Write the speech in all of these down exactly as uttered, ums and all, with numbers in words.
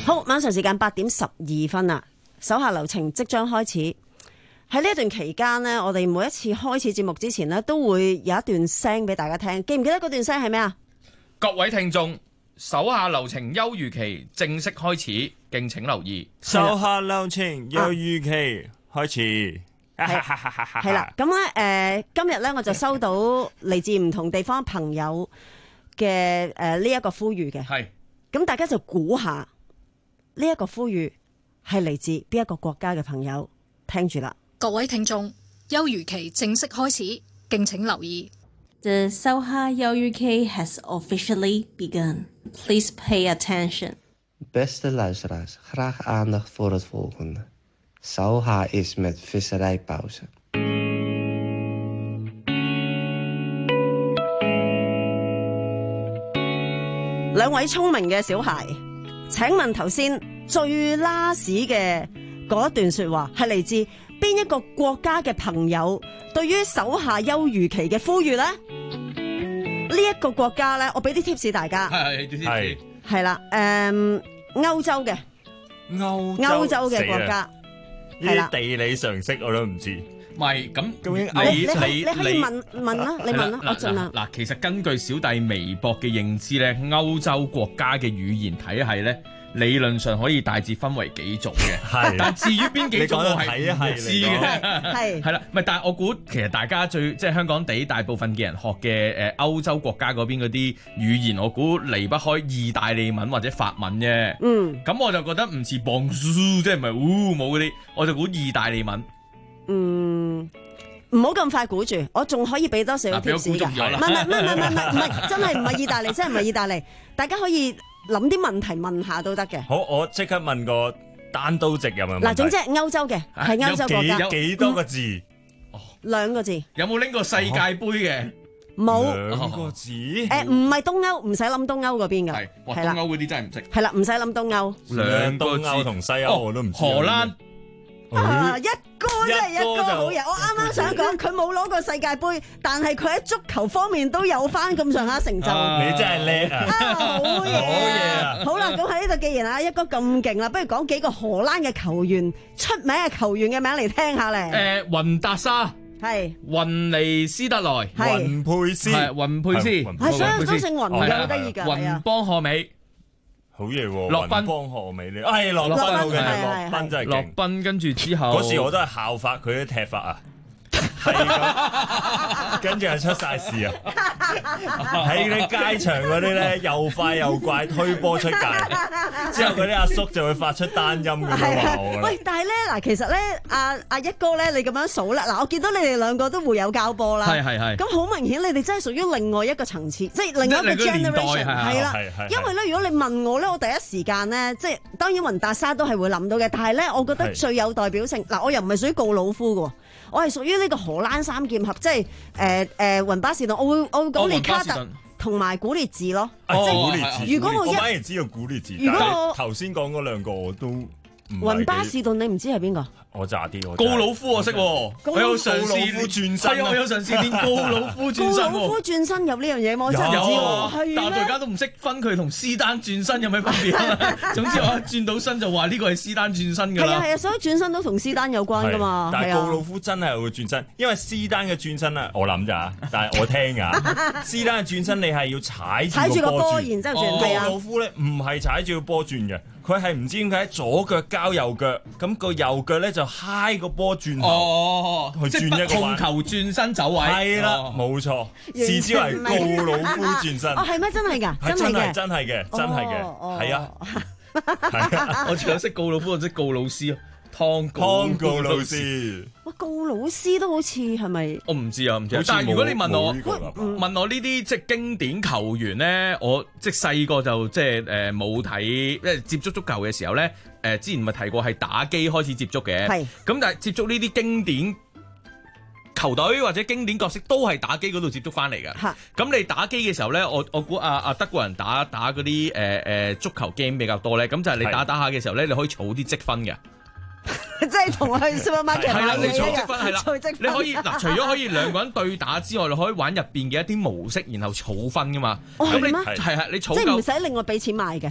好，晚上時間八點十二分啦，手下留情即將開始。喺呢一段期間呢，我哋每一次開始節目之前呢，都會有一段聲俾大家聽。記唔記得嗰段聲係咩啊？ 各位聽眾，手下留情休漁期正式開始，敬請留意。 手下留情休漁期開始。 係啦，咁咧誒，今日咧我就收到嚟自唔同地方朋友嘅誒呢一個呼籲嘅。係。咁大家就估下呢一個呼籲係嚟自邊一個國家嘅朋友？聽住啦。 各位聽眾，休漁期正式開始，敬請留意。 The Soha Yoruki has officially begun. Please pay attention. Beste luisteraars, graag aandacht voor het volgende. Soha is met visserijpauze. 兩位聰明嘅小孩，請問頭先最 last 嘅嗰段說話係嚟自邊一個國家嘅朋友對於手下休漁期嘅呼籲呢？呢、這、一個國家呢，我俾啲 tips 大家。係係係啦，誒，歐洲嘅歐歐洲嘅國家， 呢啲地理常識我都唔知。 唔係咁， 究竟你你你你可以問問啦，你問啦，我盡量。 嗱，其實根據小弟微博嘅認知咧，歐洲國家嘅語言體系咧，理論上可以大致分為幾種嘅。係，但至於邊幾種我係唔知嘅。係係啦，唔係，但係我估其實大家最即係香港地大部分嘅人學嘅誒歐洲國家嗰邊嗰啲語言，我估離不開意大利文或者法文啫。嗯，咁我就覺得唔似 Bonjour， 即係唔係烏冇嗰啲，我就估意大利文。 嗯，唔好咁快估住，我仲可以俾多少個 tips 噶？唔係唔係唔係唔係唔係唔係，真係唔係意大利，真係唔係意大利。大家可以諗啲問題問下都得嘅。 好，我即刻問個單刀直入嘅問題。 嗱，總之係歐洲嘅，係歐洲國家。 有幾多個字？ 哦，兩個字。 有冇拎過世界盃嘅？ 冇。 兩個字？ 誒，唔係東歐，唔使諗東歐嗰邊噶。係， 哇，東歐嗰啲真係唔識。 係啦，唔使諗東歐。 兩東歐同西歐我都唔知。 荷蘭。 啊！一哥真係一哥好嘢，我啱啱想講佢冇攞過世界盃，但係佢喺足球方面都有翻咁上下成就。 你真係叻啊！ 好嘢，好嘢啊！好啦，咁喺呢度既然啊一哥咁勁啦，不如講幾個荷蘭嘅球員出名嘅球員嘅名嚟聽下咧。 誒，雲達沙係雲尼斯特萊， 雲佩斯係雲佩斯， 係所有都姓雲嘅，好得意噶。 雲邦賀美。 好嘢喎！ 洛賓幫賀美呢？係洛賓好嘅，洛賓真係勁。 洛賓跟住之後， 嗰時我都係效法佢啲踢法啊，係咁，跟住係出晒事啊！喺啲街場嗰啲咧，又快又怪，推波出界，之後嗰啲阿叔就會發出單音咁樣話我。 喂，但係咧嗱，其實咧，阿阿一哥咧，你咁樣數咧，嗱，我見到你哋兩個都會有交波啦，係係係。咁好明顯，你哋真係屬於另外一個層次，即係另外一個 generation，係啦。因為咧，如果你問我咧，我第一時間咧，即係當然雲達沙都係會諗到嘅，但係咧，我覺得最有代表性嗱，我又唔係屬於告魯夫嘅，我係屬於呢個荷蘭三劍俠，即係誒誒雲巴士頓，我會我會講列卡特同埋古列治咯。 古列治， 如果我一反而知道古列治， 如果我頭先講嗰兩個我都唔係。 雲巴士頓你唔知係邊個？ 我渣啲， 告魯夫我識，我有嘗試轉身，我有嘗試練告魯夫轉身。 告魯夫轉身入呢樣嘢，我真係唔知喎。 但係我而家都唔識分佢同斯丹轉身有咩分別啊？總之我一轉到身就話呢個係斯丹轉身㗎啦。係啊係啊，所以轉身都同斯丹有關㗎嘛。 但係告魯夫真係會轉身，因為斯丹嘅轉身咧，我諗咋，但係我聽㗎。斯丹嘅轉身你係要踩踩住個波，然之後轉。 告魯夫咧唔係踩住個波轉嘅。佢係唔知點解左腳交右腳，咁個右腳咧就揩個波轉頭，哦、去轉一個控球轉身走位， 係啦，冇錯，視之為告魯夫轉身。 哦，係咩？真係㗎？ 係真係真係嘅，真係嘅，係啊，係啊， 我除咗識告魯夫，我識告魯斯咯。湯湯告魯斯， 哇，告魯斯都好似係咪？ 我唔知啊，唔知。但係如果你問我，問我呢啲即係經典球員咧，我即係細個就即係誒冇睇，即係接觸足球嘅時候咧，誒之前咪提過係打機開始接觸嘅。係。咁但係接觸呢啲經典球隊或者經典角色都係打機嗰度接觸翻嚟㗎。咁你打機嘅時候咧，我我估阿阿德國人打打嗰啲誒誒足球 game 比較多咧，咁就係你打打下嘅時候咧，你可以儲啲積分嘅。 即係同我去 supermarket 係啦，你儲積分係啦，你可以嗱，除咗可以兩個人對打之外，你可以玩入邊嘅一啲模式，然後儲分噶嘛。 哦，係咩？ 係係，你儲夠即係唔使另外俾錢買嘅。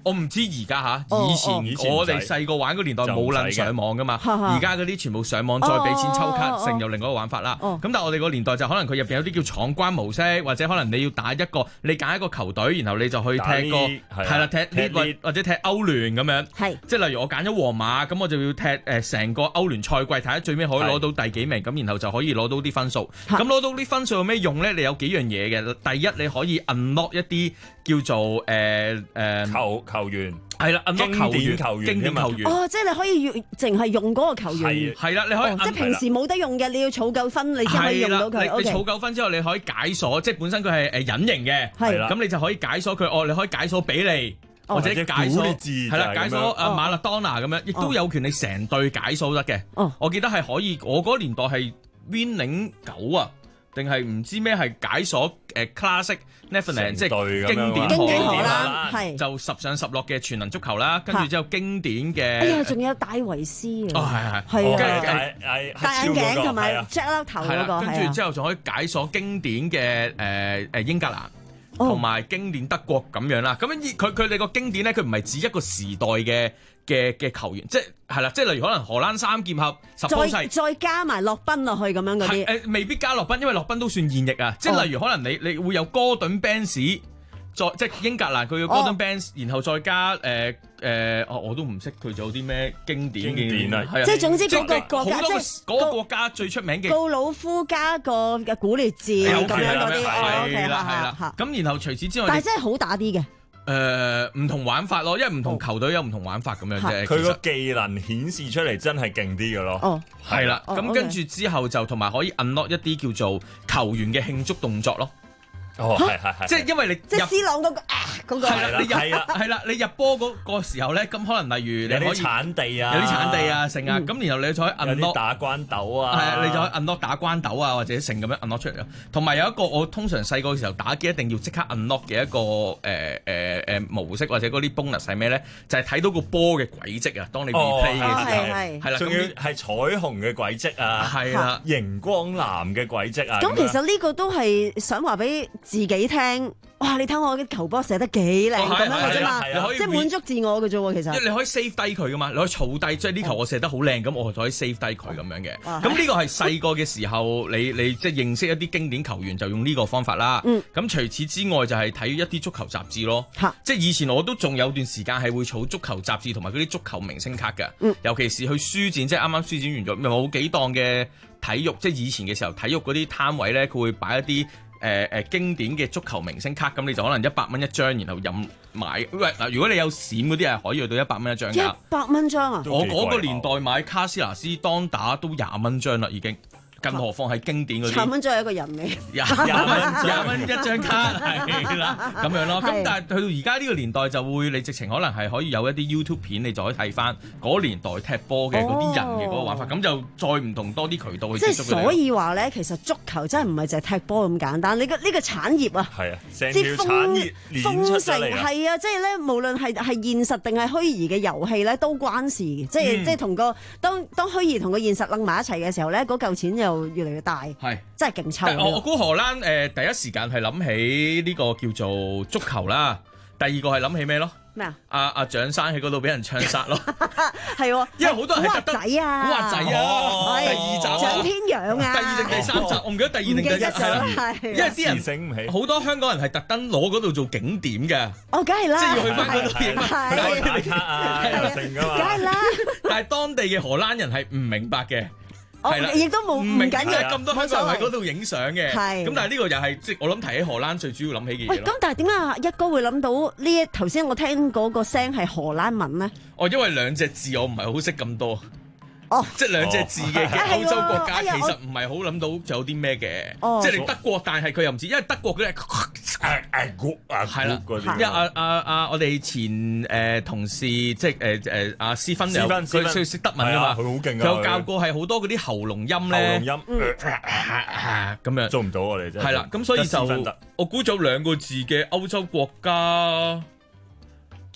我唔知而家嚇，以前我哋細個玩嗰年代冇撚上網噶嘛，而家嗰啲全部上網再俾錢抽卡，成又另外一個玩法啦。咁但係我哋個年代就可能佢入邊有啲叫闖關模式，或者可能你要打一個，你揀一個球隊，然後你就去踢個係啦，踢呢或或者踢歐聯咁樣。係，即係例如我揀咗皇馬，咁我就要踢誒成個歐聯賽季，睇下最尾可以攞到第幾名，咁然後就可以攞到啲分數。咁攞到啲分數有咩用咧？你有幾樣嘢嘅。第一，你可以 unlock 一啲叫做誒誒球球員。 係啦，經典球員， 經典球員。 哦，即係你可以用，淨係用嗰個球員。 係啦，你可以。 即係平時冇得用嘅，你要儲夠分，你先可以用到佢。 你你儲夠分之後，你可以解鎖，即係本身佢係誒隱形嘅。係啦。咁你就可以解鎖佢，哦，你可以解鎖比利，或者解鎖係啦，解鎖啊馬勒當拿咁樣，亦都有權你成隊解鎖得嘅。哦。我記得係可以，我嗰個年代係 Winning 九啊。定係唔知咩係解鎖誒 classic Neverland 即係經典經典啦， 係就十上十落嘅全能足球啦，跟住之後經典嘅。 哎呀，仲有戴維斯啊！ 哦，係係係啊， 戴眼鏡同埋 Jack 頭嗰個， 跟住之後仲可以解鎖經典嘅誒誒英格蘭同埋經典德國咁樣啦。咁樣佢佢哋個經典咧，佢唔係指一個時代嘅。嘅嘅球員，即係係啦，即係例如可能荷蘭三劍俠， 再再加埋洛賓落去咁樣嗰啲， 誒未必加洛賓，因為洛賓都算現役啊。即係例如可能你你會有哥頓 Banks，再即係英格蘭佢要哥頓 Banks，然後再加誒誒，哦我都唔識佢仲有啲咩經典經典啊， 即係總之嗰個國家，即係嗰個國家最出名嘅高魯夫加個嘅古列治咁樣嗰啲， 係啦係啦，咁然後除此之外， 但係真係好打啲嘅。 誒唔、呃、同玩法咯，因為唔同球隊有唔同玩法咁樣啫。 佢個技能顯示出嚟真係勁啲嘅咯。 哦， 係啦，咁跟住之後就同埋可以 unlock 一啲叫做球員嘅慶祝動作咯。 哦，係係係， 即係因為你即係 C 朗嗰個啊嗰個係啦，你入係啦，你入波嗰個時候咧，咁可能例如你可以有啲產地啊， 有啲產地啊，成啊，咁然後你就可以 unlock 打關鬥啊， 係啊，你就可以 unlock 打關鬥啊，或者成咁樣 unlock 出嚟咯。同埋有一個我通常細個嘅時候打機一定要即刻 unlock 嘅一個誒誒誒模式或者嗰啲 bonus 係咩咧？就係睇到個波嘅軌跡啊！當你 replay 嘅時候係啦， 仲要係彩虹嘅軌跡啊， 係啦， 熒光藍嘅軌跡啊。 咁其實呢個都係想話俾自己聽。哇！你睇我嘅球波射得幾靚咁樣嘅啫嘛，即係滿足自我嘅啫喎，其實。 你可以 save 低佢噶嘛，你可以儲低，即係呢球我射得好靚，咁我就可以 save 低佢咁樣嘅。咁呢個係細個嘅時候，你你即係認識一啲經典球員就用呢個方法啦。咁除此之外就係睇一啲足球雜誌咯。即係以前我都仲有段時間係會儲足球雜誌同埋嗰啲足球明星卡嘅。尤其是去書展，即係啱啱書展完咗，冇幾檔嘅體育，即係以前嘅時候體育嗰啲攤位咧，佢會擺一啲。誒誒、呃、經典嘅足球明星卡，咁你就可能一百蚊一張，然後任買。喂嗱，如果你有閃嗰啲係可以去到一百蚊一張㗎。 一百蚊張啊！ 我嗰個年代買卡斯拿斯當打都廿蚊張啦，已經。更何況係經典嗰啲， 廿蚊張係一個人嚟， 廿蚊廿蚊一張卡係啦，咁樣咯。咁但係去到而家呢個年代就會，你直情可能係可以有一啲 YouTube 片，你就可以睇翻嗰年代踢波嘅嗰啲人嘅嗰個玩法，咁、哦、就再唔同多啲渠道去接觸佢哋。即係所以話咧，其實足球真係唔係淨係踢波咁簡單，你個呢個產業啊， 係啊，成條產業豐盛係啊，即係咧，無論係係現實定係虛擬嘅遊戲咧，都關事嘅，即係、嗯、即係同個當當虛擬同個現實擸埋一齊嘅時候咧，嗰嚿錢就越嚟越大，係是真係勁抽。 我我估荷蘭誒、呃、第一時間係諗起呢個叫做足球啦，第二個係諗起咩咯？咩啊？阿阿蔣生喺嗰度俾人槍殺咯， 係喎， 因為好多人係特登仔啊， 古惑仔啊，第二集蔣天陽啊， 第二定第三集，我唔記得第二定第一集啦，因為啲人好多香港人係特登攞嗰度做景點嘅， 哦，梗係啦， 即係要去翻嗰度影打卡啊，成㗎嘛， 梗係啦， 但係當地嘅荷蘭人係唔明白嘅。係啦， 亦都冇唔緊要咁多香港人喺嗰度影相嘅。係咁，但係呢個又係即係我諗提起荷蘭最主要諗起嘅嘢。喂， 咁但係點解一哥會諗到呢一頭先我聽嗰個聲係荷蘭文咧？ 哦，因為兩隻字我唔係好識咁多。 哦， 即係兩隻字嘅嘅歐洲國家其實唔係好諗到有啲咩嘅。即係你德國，但係佢又唔知，因為德國嗰啲係誒誒係啦，因為阿阿阿我哋前誒同事即係誒誒阿斯芬有佢佢識德文㗎嘛， 佢好勁㗎， 佢有教過係好多嗰啲喉嚨音咧， 喉嚨音咁樣做唔到我哋真係。 係啦，咁所以就我估咗兩個字嘅歐洲國家。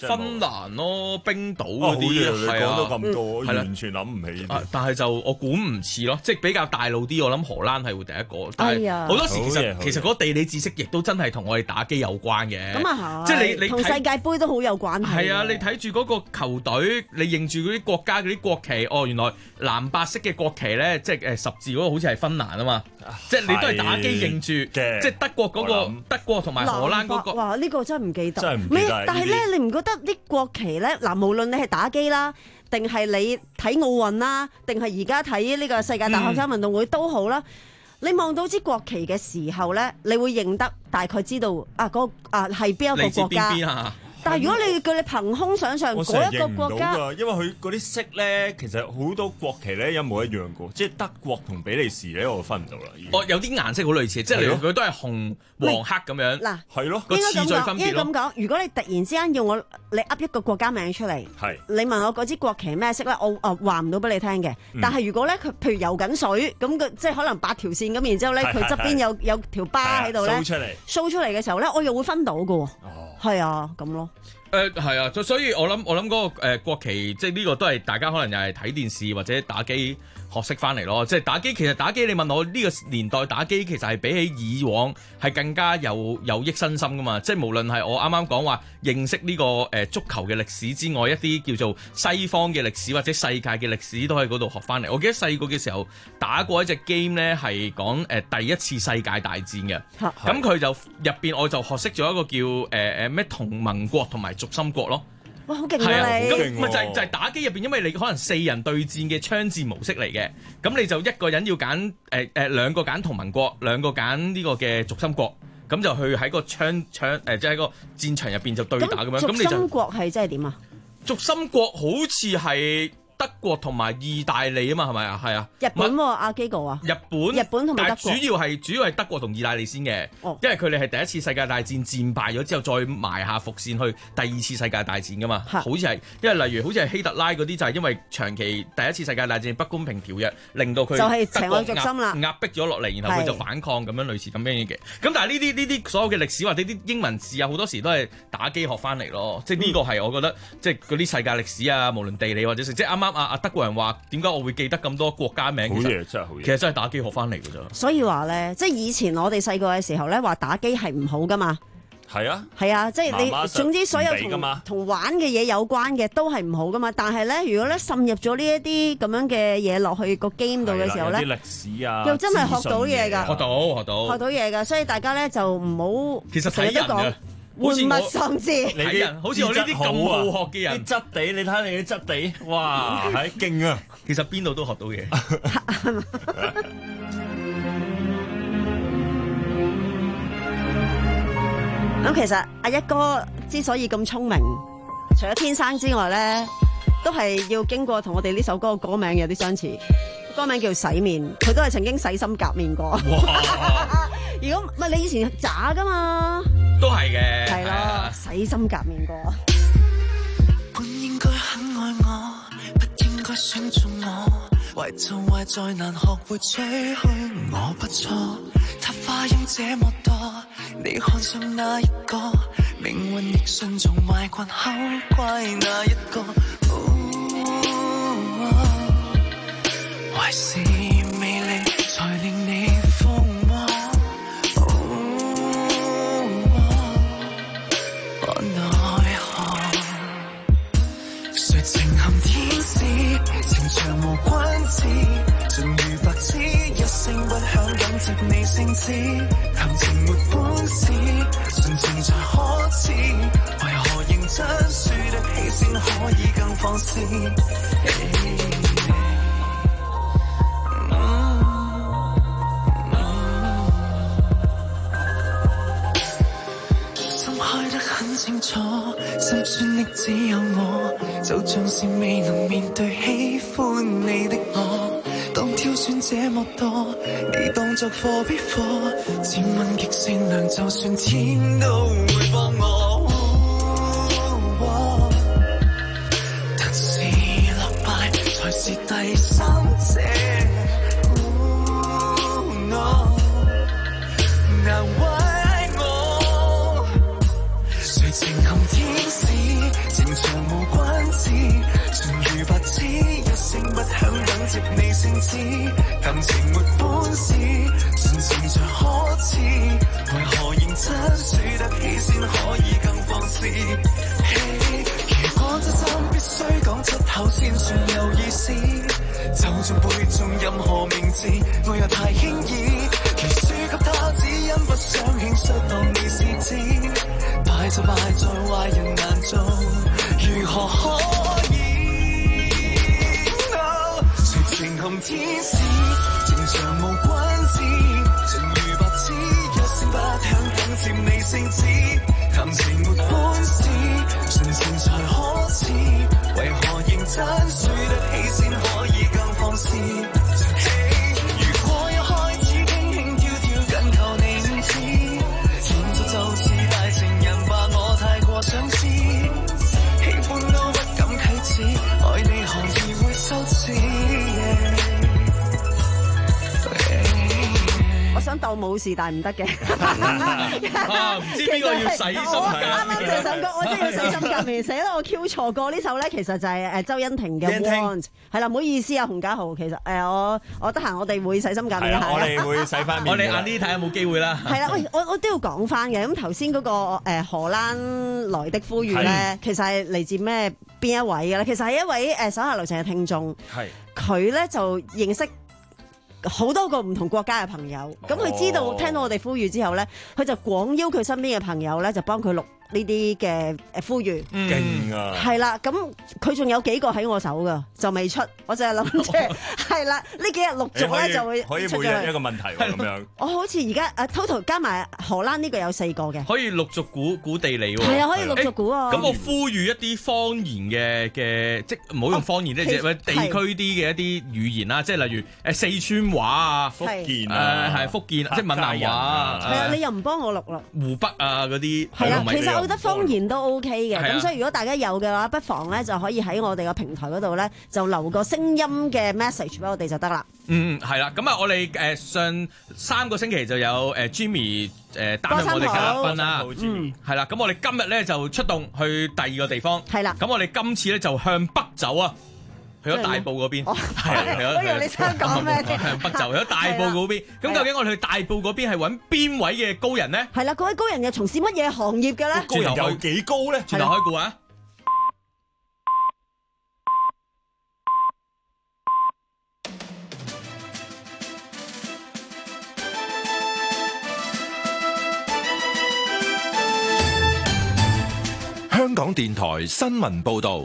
芬蘭咯，冰島嗰啲係啊，講到咁多， 嗯、 完全諗唔起、 啊。但係就我估唔似咯，即係比較大路啲。我諗荷蘭係會第一個，但係好多時其實其實嗰個地理知識亦都真係同我哋打機有關嘅。 咁啊即係你你同世界盃都好有關係。 係啊，你睇住嗰個球隊，你認住嗰啲國家嗰啲國旗，哦，原來藍白色嘅國旗咧，即係誒十字嗰個好似係芬蘭啊嘛。即係你都係打機認住，即係德國嗰個德國同埋荷蘭嗰個。 哇！呢個真係唔記得。 真係唔記得。 但係咧，你唔覺得啲國旗咧？嗱，無論你係打機啦，定係你睇奧運啦，定係而家睇呢個世界大學生運動會都好啦。你望到支國旗嘅時候咧，你會認得，大概知道啊嗰啊係邊一個國家。但係如果你叫你憑空想像嗰一個國家， 因為佢嗰啲色咧，其實好多國旗咧一模一樣嘅，即係德國同比利時咧，我分唔到啦。 哦，有啲顏色好類似，即係例如佢都係紅、黃、黑咁樣。嗱， 係咯， 個次序分別咯。 應該咁講，如果你突然之間要我你噏一個國家名出嚟， 係你問我嗰支國旗咩色咧，我啊話唔到俾你聽嘅。但係如果咧佢譬如游緊水咁，佢即係可能八條線咁，然之後咧佢側邊有有條疤喺度咧，show 出嚟 ，show 出嚟嘅時候咧，我又會分到嘅喎。哦，係啊，咁咯。 誒係啊，所以我諗我諗嗰、那個誒、呃、國旗，即係呢個都係大家可能又係睇電視或者打機學識翻嚟咯。即係打機，其實打機你問我呢、這個年代打機，其實係比起以往係更加有有益身心噶嘛。即係無論係我啱啱講話認識呢、這個誒、呃、足球嘅歷史之外，一啲叫做西方嘅歷史或者世界嘅歷史都喺嗰度學翻嚟。我記得細個嘅時候打過一隻 game 咧，係講誒第一次世界大戰嘅。咁佢就入邊我就學識咗一個叫誒誒咩同盟國同埋軸心國咯。 哇，好勁啊你！ 咁咪就係就係打機入邊，因為你可能四人對戰嘅槍戰模式嚟嘅，咁你就一個人要揀誒誒兩個揀同盟國，兩個揀呢個嘅軸心國，咁就去喺個槍槍誒即係喺個戰場入邊就對打咁樣。咁軸心國係即係點啊？ 軸心國好似係德國同埋意大利啊嘛，係咪啊？係啊。 日本喎，阿基哥啊。 日本。 日本同埋德國。 但係主要係主要係德國同意大利先嘅， 哦、 因為佢哋係第一次世界大戰戰敗咗之後，再埋下伏線去第二次世界大戰噶嘛。好似係，因為例如好似係希特拉嗰啲就係因為長期第一次世界大戰不公平條約，令到佢就係邪惡軸心啦， 壓迫咗落嚟，然後佢就反抗咁樣類似咁樣嘅。咁但係呢啲呢啲所有嘅歷史或者啲英文字啊，好多時都係打機學翻嚟咯。即係呢個係我覺得，即係嗰啲世界歷史啊，無論地理或者即係啱啱啊啊德國人話。點解我會記得咁多國家名？ 好嘢，真係好嘢。 其實真係打機學翻嚟㗎咋。 所以話咧，即係以前我哋細個嘅時候咧，話打機係唔好噶嘛。 係啊， 係啊，即係你媽媽總之所有同同玩嘅嘢有關嘅都係唔好噶嘛。但係咧，如果咧滲入咗呢一啲咁樣嘅嘢落去個 game 度嘅時候咧， 啲歷史啊， 又真係學到嘢㗎。 學到學到。 學到嘢㗎，所以大家咧就唔好。 其實睇人嘅。 玩物喪志， 你啲人好似我呢啲咁好學嘅人， 啲質地，你睇下你啲質地，哇，係勁啊！ 其實邊度都學到嘢。 咁其實阿一哥之所以咁聰明，除咗天生之外咧，都係要經過同我哋呢首歌嘅歌名有啲相似。歌名叫洗面，佢都係曾經洗心革面過。如果唔係你以前渣噶嘛？ 都係嘅， 係咯，洗心革面過。 本應該很愛我，不應該選中我，壞就壞在難學會吹噓我不錯。他花樣這麼多，你看上哪一個？命運亦順從壞慣，口怪哪一個？還是魅力才令你瘋魔，我奈何？誰情含天使，情長無君子，盡如白紙，一聲不響緊接你聖旨，談情沒本事，純情才可恥，為何認真輸得起先可以更放肆？ hey. 清楚，心酸的只有我，就像是未能面對喜歡你的我。當挑選這麼多，你當作貨必貨，漸問極善良，就算天都會幫我。但是落敗才是第三者。No, 難為情含天使， 接你聖旨，談情沒本事，純情像可恥，為何認真輸得起先可以更放肆？ Hey, 如果真心必須講出口先算有意思，就像背誦任何名字，我又太輕易，其輸給他只因不想輕率當你是知，敗就敗在壞人難做，如何可以？誰情紅天使，情像無君子，情如白紙，一聲不響緊接你聖旨，談情沒本事，純情才可恥，為何認真輸得起先可以更放肆？ Hey, 如果一開始輕輕跳跳緊求你唔知，現在就是大情人吧，我太過想知，喜歡都不敢啟齒，愛你何以會羞恥？ 我想當冇事，但係唔得嘅。 啊，唔知邊個要洗心我啊？ 啱啱這首歌，我真係要洗心革面，死啦！我 Q 錯歌，呢首咧其實就係誒周欣婷嘅 Want， 係啦，唔好意思啊，洪家豪，其實誒我我得閒，我哋會洗心革面係我哋會洗翻面。 我哋晏啲睇下有冇機會啦。 係啦，喂，我我都要講翻嘅。咁頭先嗰個誒荷蘭來的呼籲咧，其實係嚟自咩邊一位嘅咧？其實係一位誒手下留情嘅聽眾， 係佢咧就認識好多個唔同國家嘅朋友，咁佢知道聽到我哋呼籲之後咧，佢就廣邀佢身邊嘅朋友咧，就幫佢錄呢啲嘅誒呼籲。 勁啊！ 係啦，咁佢仲有幾個喺我手噶，就未出，我就係諗住係啦，呢幾日陸續咧就會可以每日一個問題喎咁樣。 我好似而家誒 total 加埋荷蘭呢個有四個嘅， 可以陸續估估地理喎。 係啊，可以陸續估啊。 咁我呼籲一啲方言嘅嘅，即唔好用方言咧，即係地區啲嘅一啲語言啦，即係例如誒四川話啊、 福建啊、誒係福建，即係閩南話啊。 係啊，你又唔幫我錄啦。 湖北啊嗰啲係啦，其實我覺得方言都 OK 嘅，咁係啊所以如果大家有嘅話，不妨咧就可以喺我哋嘅平台嗰度咧就留個聲音嘅 message 俾我哋就得啦。 嗯，係啦，咁啊，我哋誒上三個星期就有誒 Jimmy 誒擔任我哋嘉賓啦，嗯，係啦，咁我哋今日咧就出動去第二個地方， 係啦， 咁我哋今次咧就向北走啊，去咗大埔嗰邊，係，去咗， 我以為你想講咩？ 向北走，去咗大埔嗰邊，咁究竟我哋去大埔嗰邊係揾邊位嘅高人咧？ 係啦，嗰位高人又從事乜嘢行業嘅咧？ 高人有幾高咧？ 轉頭開估啊！ 香港電台新聞報導。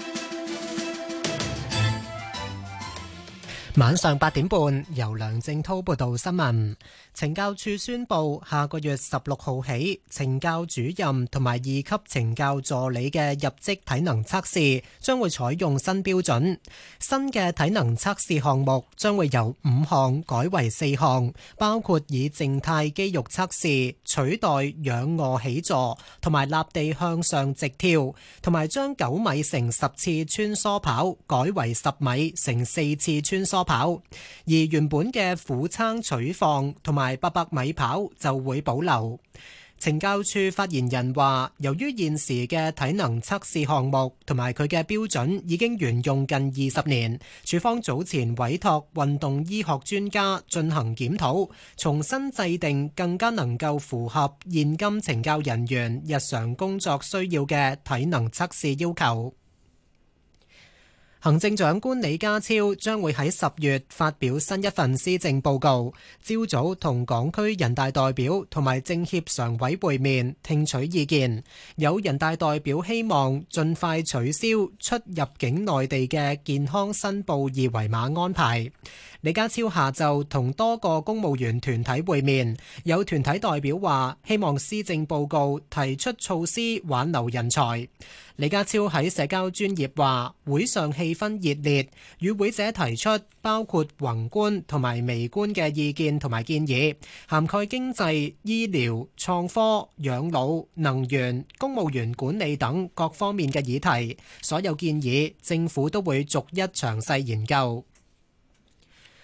晚上八點半，由梁正滔報道新聞。懲教處宣布，下個月十六號起，懲教主任同埋二級懲教助理嘅入職體能測試將會採用新標準。新嘅體能測試項目將會由五項改為四項，包括以靜態肌肉測試取代仰臥起坐，同埋立地向上直跳，同埋將九米乘十次穿梭跑改為十米乘四次穿梭跑，而原本嘅俯撐取放同埋八百米跑就會保留。懲教處發言人話，由於現時嘅體能測試項目同埋佢嘅標準已經沿用近二十年，處方早前委託運動醫學專家進行檢討，重新制定更加能夠符合現今懲教人員日常工作需要嘅體能測試要求。行政長官李家超將會喺十月發表新一份施政報告，朝早同港區人大代表同埋政協常委會面聽取意見。有人大代表希望盡快取消出入境內地嘅健康申報二維碼安排。李家超下晝同多個公務員團體會面，有團體代表話希望施政報告提出措施挽留人才。李家超喺社交專頁話，會上氣氛熱烈，與會者提出包括宏觀同埋微觀嘅意見同埋建議，涵蓋經濟、醫療、創科、養老、能源、公務員管理等各方面嘅議題。所有建議，政府都會逐一詳細研究。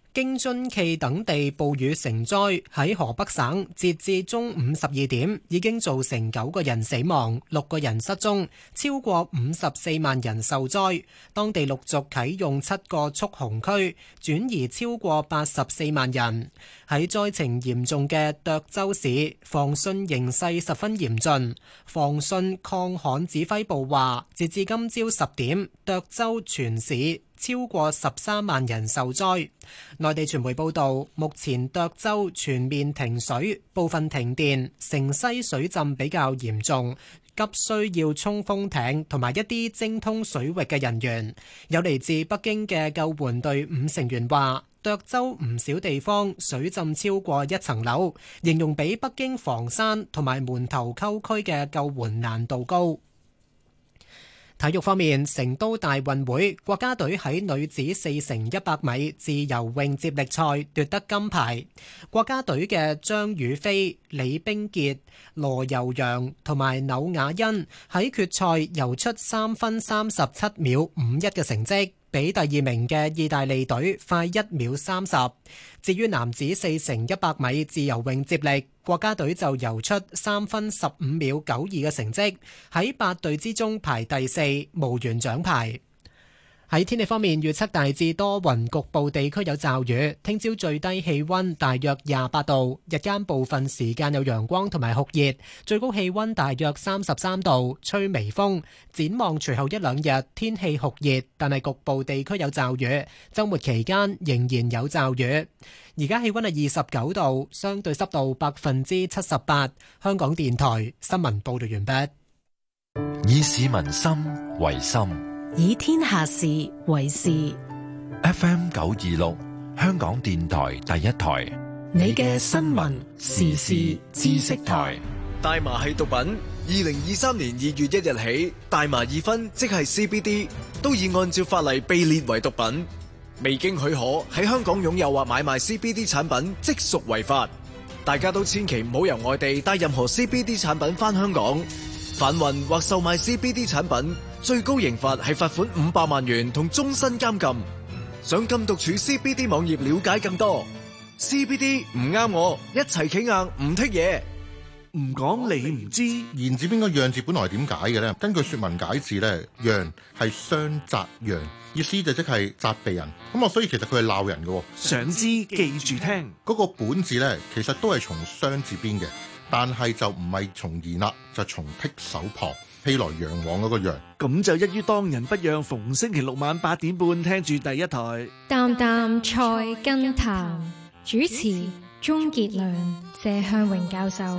京津冀等地暴雨成災，喺河北省截至中午十二點已經造成九個人死亡，六個人失蹤，超過五十四萬人受災。當地陸續啟用七個蓄洪區，轉移超過八十四萬人。喺災情嚴重嘅涿州市，防汛形勢十分嚴峻。防汛抗旱指揮部話，截至今朝十點，涿州全市超過十三萬人受災。內地傳媒報道，目前涿州全面停水，部分停電，城西水浸比較嚴重，急需要衝鋒艇同埋一啲精通水域嘅人員。有嚟自北京嘅救援隊伍成員話，涿州唔少地方水浸超過一層樓，形容比北京房山同埋門頭溝區嘅救援難度高。體育方面，成都大運會國家隊喺女子四乘一百米自由泳接力賽奪得金牌。國家隊嘅張雨霏、李冰潔、羅悠揚同埋柳雅欣喺決賽游出三分三十七秒五一嘅成績，比第二名嘅意大利隊快一秒三十。至於男子四乘一百米自由泳接力，國家隊就游出三分十五秒九二嘅成績，喺八隊之中排第四，無緣獎牌。喺天氣方面，預測大致多雲，局部地區有驟雨。聽朝最低氣溫大約廿八度，日間部分時間有陽光同埋酷熱，最高氣溫大約三十三度，吹微風。展望隨後一兩日天氣酷熱，但係局部地區有驟雨。週末期間仍然有驟雨。而家氣溫係二十九度，相對濕度百分之七十八。香港電台新聞報道完畢。 以市民心為心， 以天下事為事。 F M 九二六，香港電台第一台， 你嘅新聞時事知識台。 大麻係毒品。二零二三年二月一日起，大麻二酚即係 C B D 都已按照法例被列為毒品。未經許可喺香港擁有或買賣 C B D 產品，即屬違法。大家都千祈唔好由外地帶任何 C B D 產品返香港。販運或售賣 C B D 產品，最高刑罰係罰款五百萬元同終身監禁。上禁毒處 C B D 網頁了解更多。C B D 唔啱我，一齊企硬唔剔嘢。 唔講你唔知，言字邊個讓字本來點解嘅呢？根據說文解字呢，讓係相責讓，意思就即係責備人。咁啊，所以其實佢係鬧人嘅。 想知記住聽。 嗰個本字呢，其實都係從雙字邊嘅，但係就唔係從言啦，就從剔手旁，熙來攘往嗰個讓。 咁就一於當仁不讓，逢星期六晚八點半聽住第一台。 淡淡菜根譚，主持鍾傑良、謝向榮教授。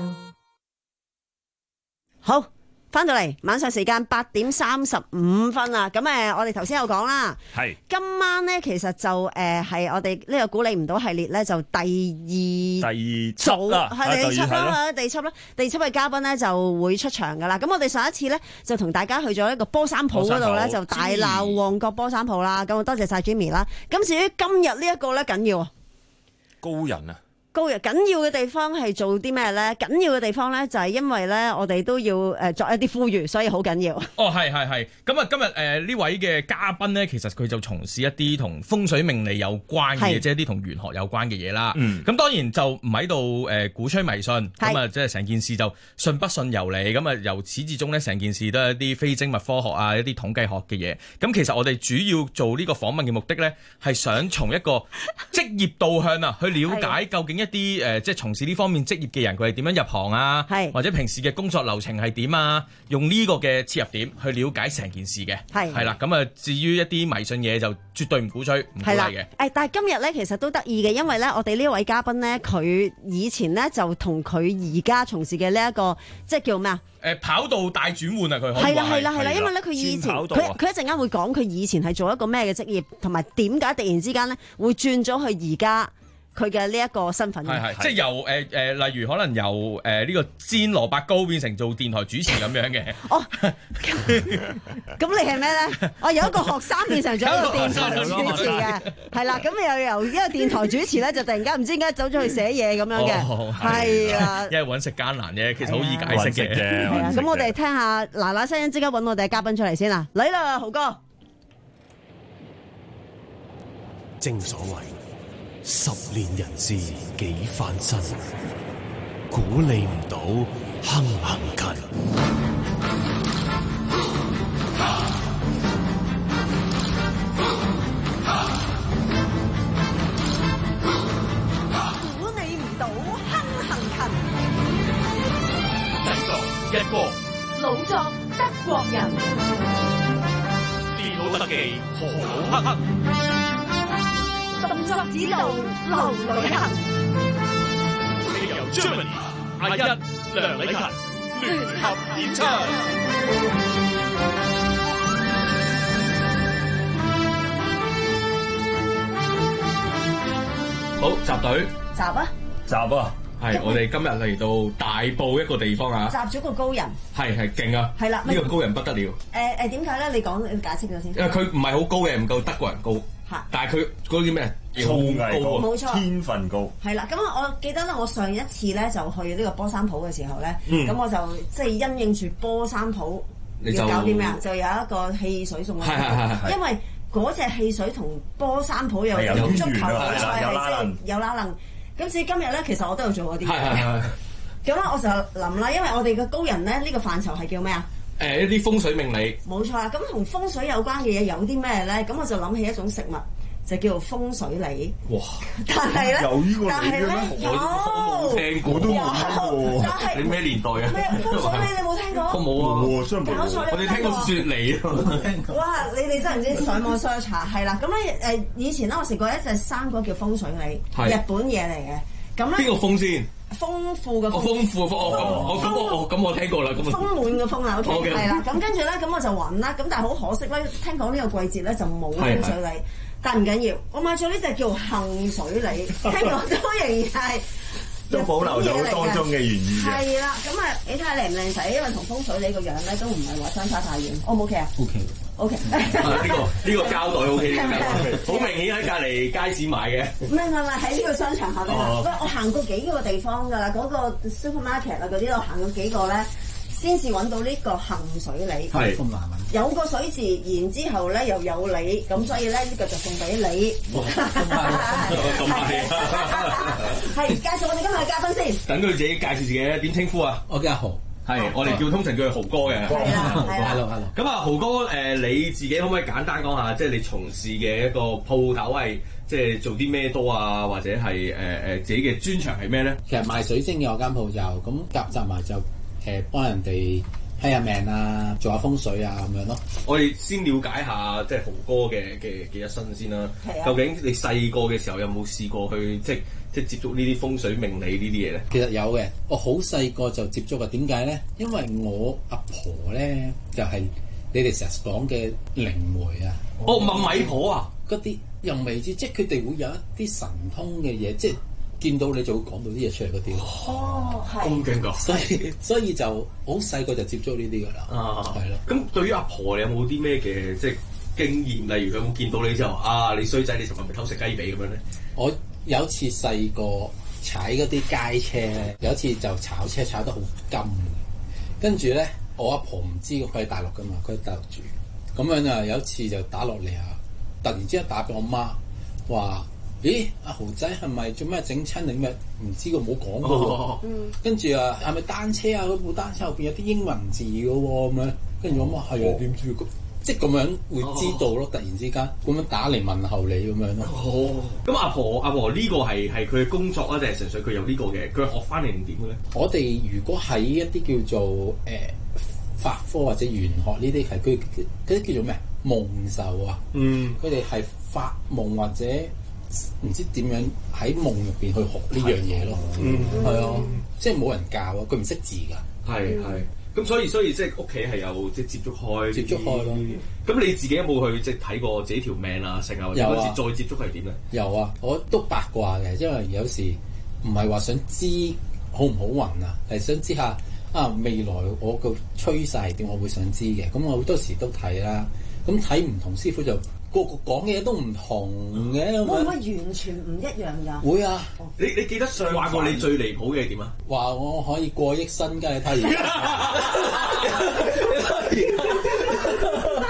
好，翻到嚟晚上時間八點三十五分啦。咁誒，我哋頭先有講啦，係今晚咧，其實就誒係我哋呢個估你唔到系列咧，就第二第二組啦，係第二輯啦，第二輯啦，第二輯嘅嘉賓咧就會出場噶啦。咁我哋上一次咧就同大家去咗一個波衫鋪嗰度咧，就大鬧旺角波衫鋪啦。咁多謝晒 Jimmy 啦。咁至於今日呢一個咧緊要高人啊！ 高人緊要嘅地方係做啲咩咧？緊要嘅地方咧就係因為咧，我哋都要誒作一啲呼籲，所以好緊要。 哦，係係係。咁啊，今日誒呢位嘅嘉賓咧，其實佢就從事一啲同風水命理有關嘅嘢，即係一啲同玄學有關嘅嘢啦。嗯。咁當然就唔喺度誒鼓吹迷信，咁啊即係成件事就信不信由你。咁啊由始至終咧，成件事都係一啲非精密科學啊，一啲統計學嘅嘢。咁其實我哋主要做呢個訪問嘅目的咧，係想從一個職業導向啊，去了解究竟一啲誒、呃、即係從事呢方面職業嘅人，佢係點樣入行啊？係或者平時嘅工作流程係點啊？用呢個嘅切入點去了解成件事嘅，係係啦。咁啊，至於一啲迷信嘢就絕對唔鼓吹，唔鼓勵嘅。誒，但係今日咧其實都得意嘅，因為咧我哋呢位嘉賓咧，佢以前咧就同佢而家從事嘅呢一個即係叫咩啊？誒、呃、跑道大轉換啊！佢係啦係啦係啦，因為咧佢以前佢佢一陣間會講佢以前係做一個咩嘅職業，同埋點解突然之間咧會轉咗去而家佢嘅呢一個身份。係係即係由誒誒、呃，例如可能由誒呢、呃這個煎蘿蔔糕變成做電台主持咁樣嘅。哦，咁你係咩咧？我由一個學生變成咗一個電台主持嘅，係啦。咁又由一個電台主持咧，就突然間唔知點解走咗去寫嘢咁樣嘅，係啊。因為揾食艱難啫，其實好易解釋嘅。係啊，咁我哋聽下嗱嗱聲，即刻揾我哋嘅嘉賓出嚟先啦。嚟啦，豪哥。 正所謂十年人事幾翻身，估你唔到行行近。 估你唔到行行近。 製作一哥， 老作德國人， 電腦特技何魯克克。 動作指導劉旅行， 由 Germany 阿一梁禮勤聯合演唱。好，集隊集啊！ 集啊！ 係我哋今日嚟到大埔一個地方啊！ 集咗個高人， 係係勁啊！ 係啦， 呢個高人不得了。 誒誒點解咧？你講你解釋咗先。 因為佢唔係好高嘅，唔夠德國人高。嚇！但係佢嗰啲咩？ 造詣高， 冇錯， 天分高。 係啦，咁我記得咧，我上一次咧就去呢個波衫鋪嘅時候咧，咁、嗯、我就即係因應住波衫鋪要搞啲咩啊？就有一個汽水送我。係係係。因為嗰隻汽水同波衫鋪有足球比賽係即係有拉楞。咁至於今日咧，其實我都有做嗰啲嘅。咁咧我就諗啦，因為我哋嘅高人咧，呢、呢個範疇係叫咩啊？ 誒、呃、一啲風水命理。冇錯啦，咁同風水有關嘅嘢有啲咩咧？咁我就諗起一種食物。就叫做風水梨。哇！但係咧， 有呢個但係咧有， 我冇聽過，都冇聽過。但係你咩年代啊？ 咩風水梨你冇聽過？ 我冇啊，搞錯我哋聽過雪梨啊。 哇！你哋真係唔知上網 search 下，係啦。咁咧誒，以前咧我食過一隻生果叫風水梨，日本嘢嚟嘅。咁咧邊個風先？ 豐富嘅豐。 豐富嘅豐，我咁我我咁我聽過啦。咁豐滿嘅豐啊 ，OK， 係啦。咁跟住咧，咁我就揾啦。咁但係好可惜咧，聽講呢個季節咧就冇風水梨。但唔緊要，我買咗呢隻叫幸水梨，聽講都仍然係都保留咗當中嘅原意嘅。 係啦，咁啊，你睇下靚唔靚仔？因為同風水梨個樣咧都唔係話相差太遠。O 唔 OK 啊 ？OK，OK。 呢個呢個膠袋 OK，好明顯喺隔離街市買嘅。 唔係唔係唔係喺呢個商場下邊啦。我行過幾個地方㗎啦，嗰個 supermarket 啊嗰啲，我行過幾個咧。先至揾到呢個幸水梨， 係咁難揾，有個水字，然之後咧又有梨，咁所以咧呢、呢個就送俾你。 咁係， 係介紹我哋今日嘅嘉賓先。 等佢自己介紹自己，點稱呼啊？ 我叫阿豪， 係、哦、我哋叫通常叫佢豪哥嘅。 係啦，係啦。 Hello Hello。 咁啊，豪哥誒、呃，你自己可唔可以簡單講下，即係你從事嘅一個鋪頭係即係做啲咩多啊？或者係誒誒自己嘅專長係咩咧？ 其實賣水晶嘅我間鋪就咁夾雜埋就。誒幫人哋睇下命啊，做下風水啊咁樣咯。 我哋先了解下即係豪哥嘅嘅嘅一生先啦。係啊。究竟你細個嘅時候有冇試過去即即接觸呢啲風水命理呢啲嘢咧？ 其實有嘅，我好細個就接觸啊。點解咧？因為我阿婆咧就係、是、你哋成日講嘅靈媒啊。 哦，問米婆啊？ 嗰啲又未知，即係佢哋會有一啲神通嘅嘢，即係。見到你就會講到啲嘢出嚟嗰啲咯。 哦，係。 咁勁㗎！ 所以所以就好細個就接觸呢啲㗎啦。 啊， 係咯。 咁對於阿婆，你有冇啲咩嘅即係經驗？例如佢有冇見到你之後啊，你衰仔，你尋日咪偷食雞髀咁樣咧？ 我有一次細個踩嗰啲街車咧，有一次就炒車炒得好金，跟住咧我阿婆唔知佢喺大陸㗎嘛，佢喺大陸住。咁樣啊，有一次就打落嚟啊，突然之間打俾我媽話。咦，阿豪仔係咪做咩整親你咩？唔知佢冇講過喎。跟住啊，係咪單車啊？嗰部單車後邊有啲英文字嘅喎，咁樣。跟住我媽係啊，點知？即係咁樣會知道咯。突然之間咁樣打嚟問候你咁樣咯。 哦，咁阿婆阿婆呢個係係佢嘅工作啊，定係純粹佢有呢個嘅？佢學翻嚟定點嘅咧？ 我哋如果喺一啲叫做誒、呃、法科或者玄學呢啲係佢嗰啲叫做咩夢獸啊？嗯，佢哋係發夢或者。唔知點樣喺夢入邊去學呢樣嘢咯，嗯，係啊，即係冇人教啊，佢唔識字㗎， 係係，咁所以所以即係屋企係有即係接觸開， 接觸開咯。 咁你自己有冇去即係睇過自己條命啊？成日或者嗰時再接觸係點咧？ 有啊，我都八卦嘅，因為有時唔係話想知好唔好運啊，係想知下啊未來我個趨勢點，我會想知嘅。咁我好多時都睇啦，咁睇唔同師傅就。個個講嘅嘢都唔同嘅， 會唔會完全唔一樣㗎？ 會啊！ 你你記得上話過你最離譜嘅係點啊？ 話我可以過億身家，你睇而家，你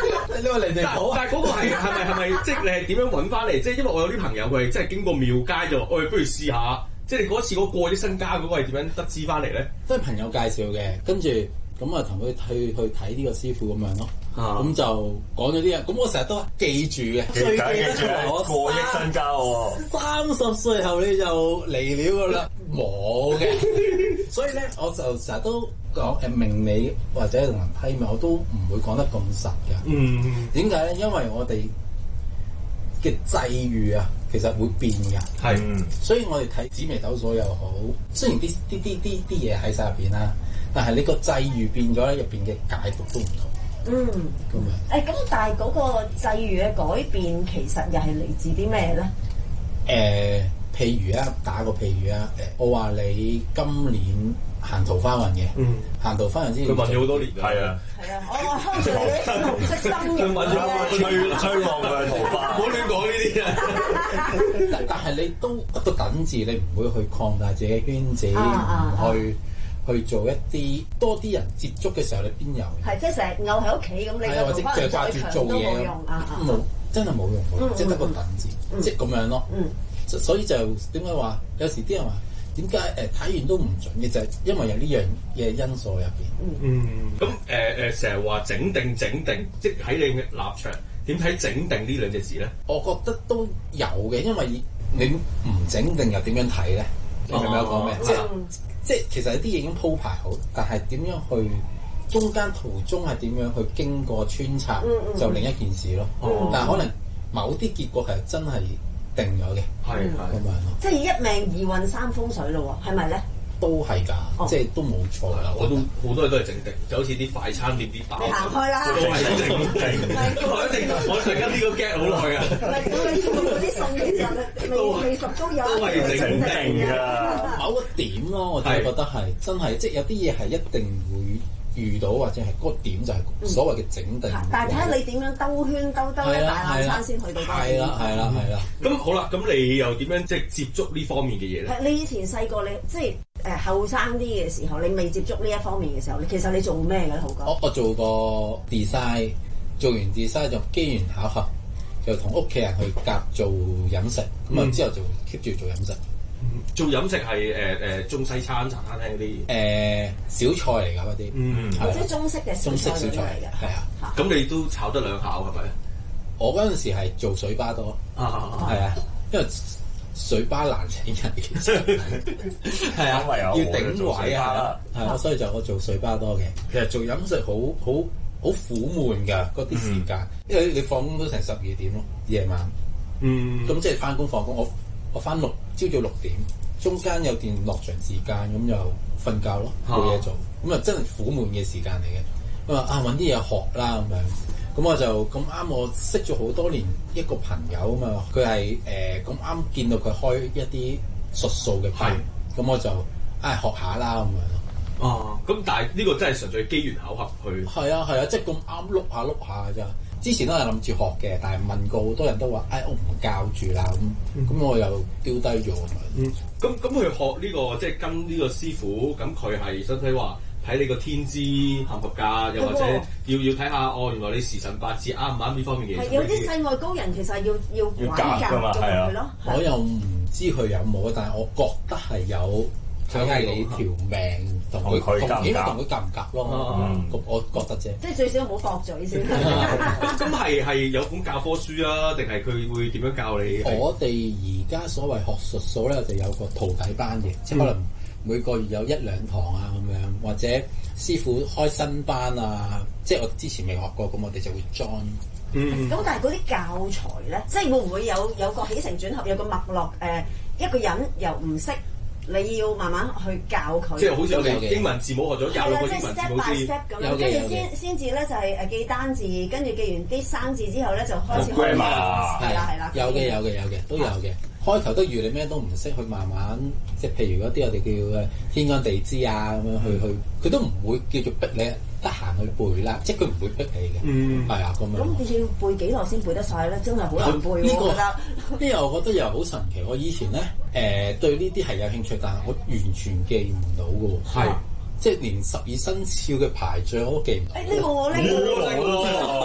啫嘛，你哋好。 但係嗰個係係咪係咪即係你係點樣揾翻嚟？即係因為我有啲朋友佢係即係經過廟街就話，喂，不如試下。即係你嗰次嗰過啲身家嗰個係點樣得知翻嚟咧？ 都係朋友介紹嘅，跟住咁啊同佢去去睇呢個師傅咁樣咯。咁、啊、就講咗啲嘢，咁我成日都記住嘅。 最記得我過億身家喎。 三十歲後你就嚟了㗎啦，冇嘅。所以咧，我就成日都講誒命理或者同人批命，我都唔會講得咁實嘅。 嗯。 點解咧？因為我哋嘅際遇啊，其實會變㗎。 係是。 所以我哋睇紫微斗數又好，雖然啲啲啲啲啲嘢喺晒入邊啦，但係你個際遇變咗咧，入邊嘅解讀都唔同。 嗯，咁樣。誒，咁但係嗰個際遇嘅改變，其實又係嚟自啲咩咧？ 誒、呃，譬如啊，打個譬如啊，誒，我話你今年行桃花運嘅，嗯，行桃花運之前， 佢問咗好多年㗎，係啊， 係啊，我開住你啲紅色心嘅， 佢問咗吹吹旺佢嘅桃花， 唔好亂講呢啲啊。 但但係你都一個等字，你唔會去擴大自己嘅圈子，唔、啊啊、去。去做一啲多啲人接觸嘅時候，你邊有？ 係即係成日漚喺屋企咁，你或者就係掛住做嘢冇用啊！ 冇真係冇用，即係得個等字，即係咁樣咯。所以就點解話有時啲人話點解誒睇完都唔準嘅，就係因為有呢樣嘢因素入邊。 嗯，咁誒誒成日話整定整定，即係喺你嘅立場點睇整定呢兩隻字咧？ 我覺得都有嘅，因為你唔整定又點樣睇咧？你明唔明我講咩？即係。即係其實有啲嘢已經鋪排好，但係點樣去中間途中係點樣去經過穿插，嗯嗯、就另一件事咯。嗯、但係可能某啲結果係真係定咗嘅，係係咁樣咯。 即係一命二運三風水咯喎，係咪咧？ 都係㗎，哦、即係都冇錯㗎。 我都好多嘢都係整定，就好似啲快餐店啲包， 你行開啦， 都係整定。我一定，我成日呢個 get 好耐㗎。 你做嗰啲餸其實未未熟都有， 都係整定㗎。 某個點咯，我就覺得係真係，即係有啲嘢係一定會遇到，或者係嗰個點就係所謂嘅整定。 嗯、但係睇下你點樣兜圈兜兜一大冷餐先去到。 係啦係啦係啦。 咁好啦，咁你又點樣即係接觸呢方面嘅嘢咧？ 你以前細個你即係。誒後生啲嘅時候，你未接觸呢一方面嘅時候，你其實你做咩嘅豪哥？ 我我做過 design， 做完 design 就機緣巧合，就同屋企人去夾做飲食，咁啊、嗯、之後就 keep 住做飲食。 嗯、做飲食係誒誒中西餐茶餐廳嗰啲誒小菜嚟㗎嗰啲， 嗯， 或者中式嘅中式小菜嚟嘅，係啊。 咁你都炒得兩巧係咪？ 我嗰陣時係做水吧多，係啊，因為。水吧難請人嘅，係啊，要頂位啊，係啊，所以就我做水吧多嘅。其實做飲食好好好苦悶㗎，嗰啲時間，因為你放工都成十二點咯，夜晚。嗯。咁即係翻工放工，我我翻六朝早六點，中間有段落場時間，咁就瞓覺咯，冇嘢做，咁啊真係苦悶嘅時間嚟嘅。咁啊啊揾啲嘢學啦咁樣。咁我就咁啱，我識咗好多年一個朋友啊嘛，佢係誒咁啱見到佢開一啲術數嘅班，咁是我就唉、哎、學下啦咁樣咯。 哦，咁但係呢個真係純粹機緣巧合去。係啊係啊，即係咁啱碌下碌下咋。之前都係諗住學嘅，但係問過好多人都話，唉、哎、我唔教住啦咁，咁、嗯、我又丟低咗咁樣。 嗯，咁咁佢學呢、這個即係跟呢個師傅，咁佢係想睇話。睇你個天資合唔合格，又或者要要睇下哦，原來你時辰八字啱唔啱呢方面嘅嘢。 係有啲世外高人，其實係要要要夾㗎嘛，係啊。 咯我又唔知佢有冇，但係我覺得係有。睇下你條命同佢同應該同佢夾唔夾咯。咁我覺得啫。 即係最少唔好駁嘴先。 咁係係有本教科書啊，定係佢會點樣教你？ 我哋而家所謂學術數咧，就有個徒弟班嘅，即係可能。每個月有一兩堂啊咁樣，或者師傅開新班啊，即係我之前未學過，咁我哋就會 join。 嗯。咁但係嗰啲教材咧，即係會唔會有有個起承轉合，有個脈絡？誒、呃，一個人又唔識，你要慢慢去教佢。 即係好似我哋英文字母學咗教咗個英文字母先。 有嘅有嘅。跟住先先至咧就係誒記單字，跟住記完啲生字之後咧就開始學。 係啦係啦。有嘅有嘅有嘅都有嘅。開頭都預你咩都唔識，去慢慢即係譬如嗰啲我哋叫誒天干地支啊咁樣去去，佢都唔會叫做逼你得閒去背啦，即係佢唔會逼你嘅。嗯，係啊咁樣。咁你要背幾耐先背得晒咧？真係好難背喎。 呢個呢個我覺得又好神奇。我以前咧誒對呢啲係有興趣，但係我完全記唔到嘅喎。係。即係連十二生肖嘅排序我都記唔到。 誒呢個我呢個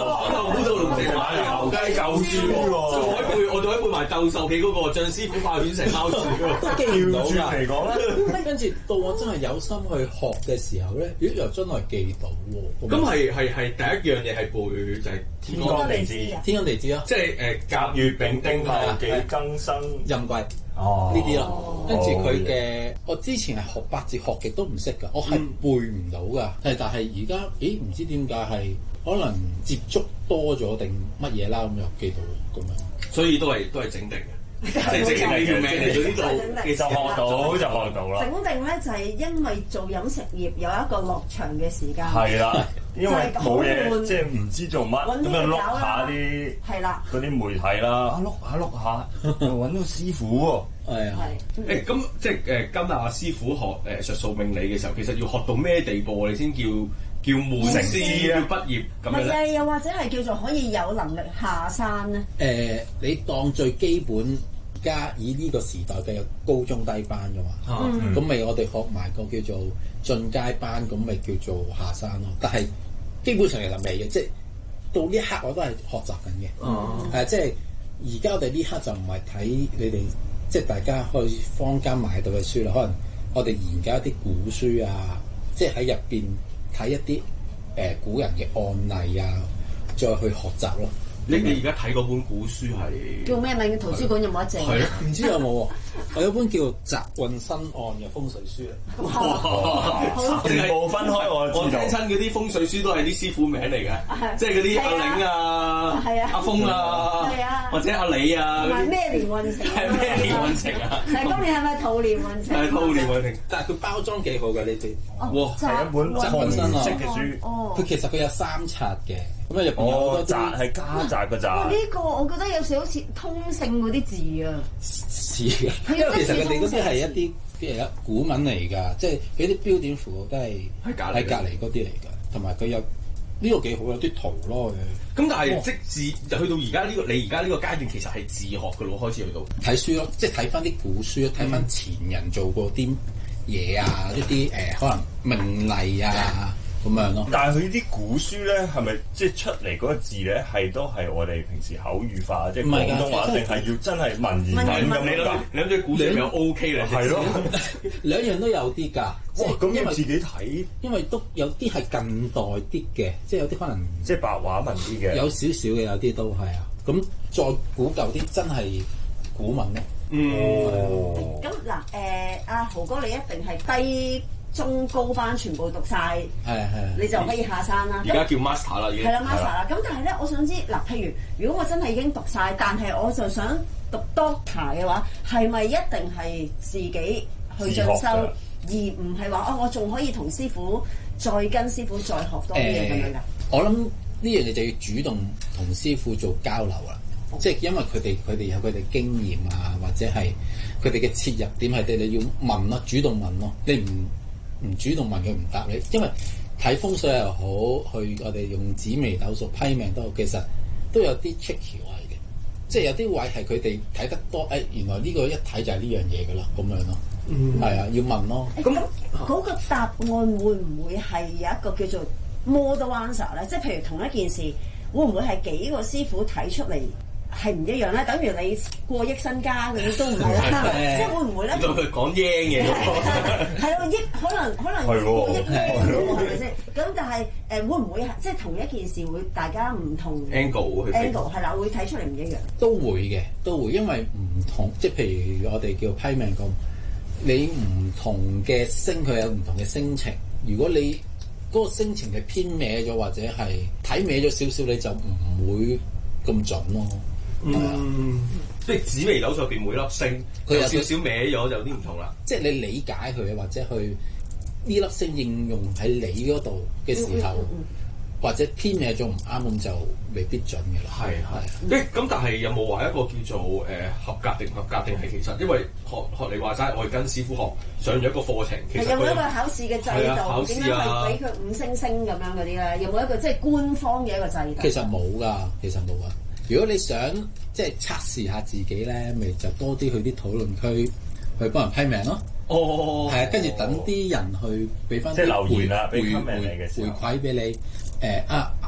好多龍食買牛雞狗豬喎，仲可以配我仲可以配埋鬥獸棋嗰個醬師傅化片成貓住喎， 記唔到㗎嚟講咧。 跟住到我真係有心去學嘅時候咧，咦又真係記到喎。 咁係係係第一樣嘢係背就係天干地支， 天干地支咯， 即係誒甲乙丙丁戊己庚辛壬癸。 哦， 呢啲咯，跟住佢嘅，我之前係學八字學極都唔識㗎，我係背唔到㗎。係，但係而家，咦？唔知點解係可能接觸多咗定乜嘢啦？咁又記到咁樣， 所以都係都係整定嘅，整定係要命嚟到呢度，其實學到就學到啦。 整定咧就係因為做飲食業有一個落場嘅時間。 係啦。因為冇嘢，即係唔知做乜，咁就碌下啲係啦， 嗰啲媒體啦，啊碌下碌下，又揾到師傅喎。 係啊， 誒咁即係誒跟阿師傅學誒術數命理嘅時候，其實要學到咩地步你先叫叫滿師要畢業咁樣咧？ 係啊，又或者係叫做可以有能力下山咧？ 誒，你當最基本加以呢個時代嘅高中低班㗎嘛？咁咪我哋學埋個叫做進階班，咁咪叫做下山咯。但係基本上其實未嘅，即係到呢一刻我都係學習緊嘅。哦，係即係而家我哋呢刻就唔係睇你哋，即係大家去坊間買到嘅書啦。可能我哋研究一啲古書啊，即係喺入邊睇一啲誒、呃、古人嘅案例啊，再去學習咯。 你你而家睇嗰本古書係叫咩名？圖書館有冇得借？ 係唔知有冇喎？我有本叫《集運新案》嘅風水書嚟。 哇！全部分開我我睇親嗰啲風水書都係啲師傅名嚟嘅，即係嗰啲阿嶺啊、阿峰啊，或者阿李啊。 係咩年運程？ 係咩年運程啊？ 係今年係咪兔年運程？ 係兔年運程， 但係佢包裝幾好嘅呢啲。 哇！ 係一本紅色嘅書。 哦。 佢其實佢有三冊嘅，咁啊入邊有好多雜係家雜嘅雜。 呢個我覺得有少少似通勝嗰啲字啊。 似嘅，因為其實佢哋嗰啲係一啲譬如古文嚟㗎，即係佢啲標點符號都係喺隔喺隔離嗰啲嚟㗎，同埋佢有呢個幾好，有啲圖咯。 咁但係即自去到而家呢個你而家呢個階段，其實係自學嘅咯，開始去到睇書咯，即係睇翻啲古書，睇翻前人做過啲嘢啊，一啲誒可能命例啊。咁樣咯， 但係佢啲古書咧，係咪即係出嚟嗰個字咧，係都係我哋平時口語化，即係廣東話，定係要真係文言文咁樣㗎？ 你諗住古書有 O K 咧？ 係咯， 兩樣都有啲㗎。 哇！咁要自己睇， 因為都有啲係近代啲嘅，即係有啲可能即係白話文啲嘅， 有少少嘅，有啲都係啊。咁再古舊啲，真係古文咯。 嗯。咁嗱，誒阿豪哥，你一定係低中高班全部讀晒， 係係， 你就可以下山啦。 而家叫 master 啦，已經係啦 master 啦。咁但係咧，我想知嗱，譬如如果我真係已經讀晒，但係我就想讀 doctor 嘅話，係咪一定係自己去進修，而唔係話哦，我仲可以同師傅再跟師傅再學多啲嘢咁樣㗎？ 我諗呢樣嘢就要主動同師傅做交流啦。即係因為佢哋佢哋有佢哋經驗啊，或者係佢哋嘅切入點係你你要問咯，主動問咯，你唔唔主動問佢唔答你，因為睇風水又好，去我哋用紫微斗數批命都好，其實都有啲 tricky 位嘅，即係有啲位係佢哋睇得多，誒、哎、原來呢個一睇就係呢樣嘢㗎啦，咁樣咯，嗯，係啊，要問咯。 咁嗰個答案會唔會係有一個叫做 model answer 咧？即係譬如同一件事，會唔會係幾個師傅睇出嚟係唔一樣咧？等於你過億身家嗰啲都唔係啦，即係會唔會咧？ 就佢講英嘅， 係咯，億可能可能過億英喎，係咪先？咁但係誒會唔會係即係同一件事會大家唔同 angle angle 係啦，會睇出嚟唔一樣？ 都會嘅，都會，因為唔同，即係譬如我哋叫批命咁，你唔同嘅星佢有唔同嘅星情，如果你嗰個星情係偏歪咗或者係睇歪咗少少，你就唔會咁準咯。 嗯，即係紫微斗數入邊每粒星，佢有少少歪咗就有啲唔同啦。 即係你理解佢或者去呢粒星應用喺你嗰度嘅時候，嗯嗯嗯、或者偏歪咗唔啱咁就未必準嘅啦。 係係。誒咁，但係有冇話一個叫做誒、呃、合格定唔合格定係其實因為學學你話齋，我係跟師傅學上咗一個課程，其實有冇一個考試嘅制度？點解係俾佢五星星咁樣嗰啲咧？有冇一個即係官方嘅一個制度？ 其實冇㗎，其實冇㗎。如果你想即係測試下自己咧，咪就多啲去啲討論區去幫人批命咯。 哦， 係啊，跟住等啲人去俾翻即係留言啦， 回俾回回饋俾你。誒啊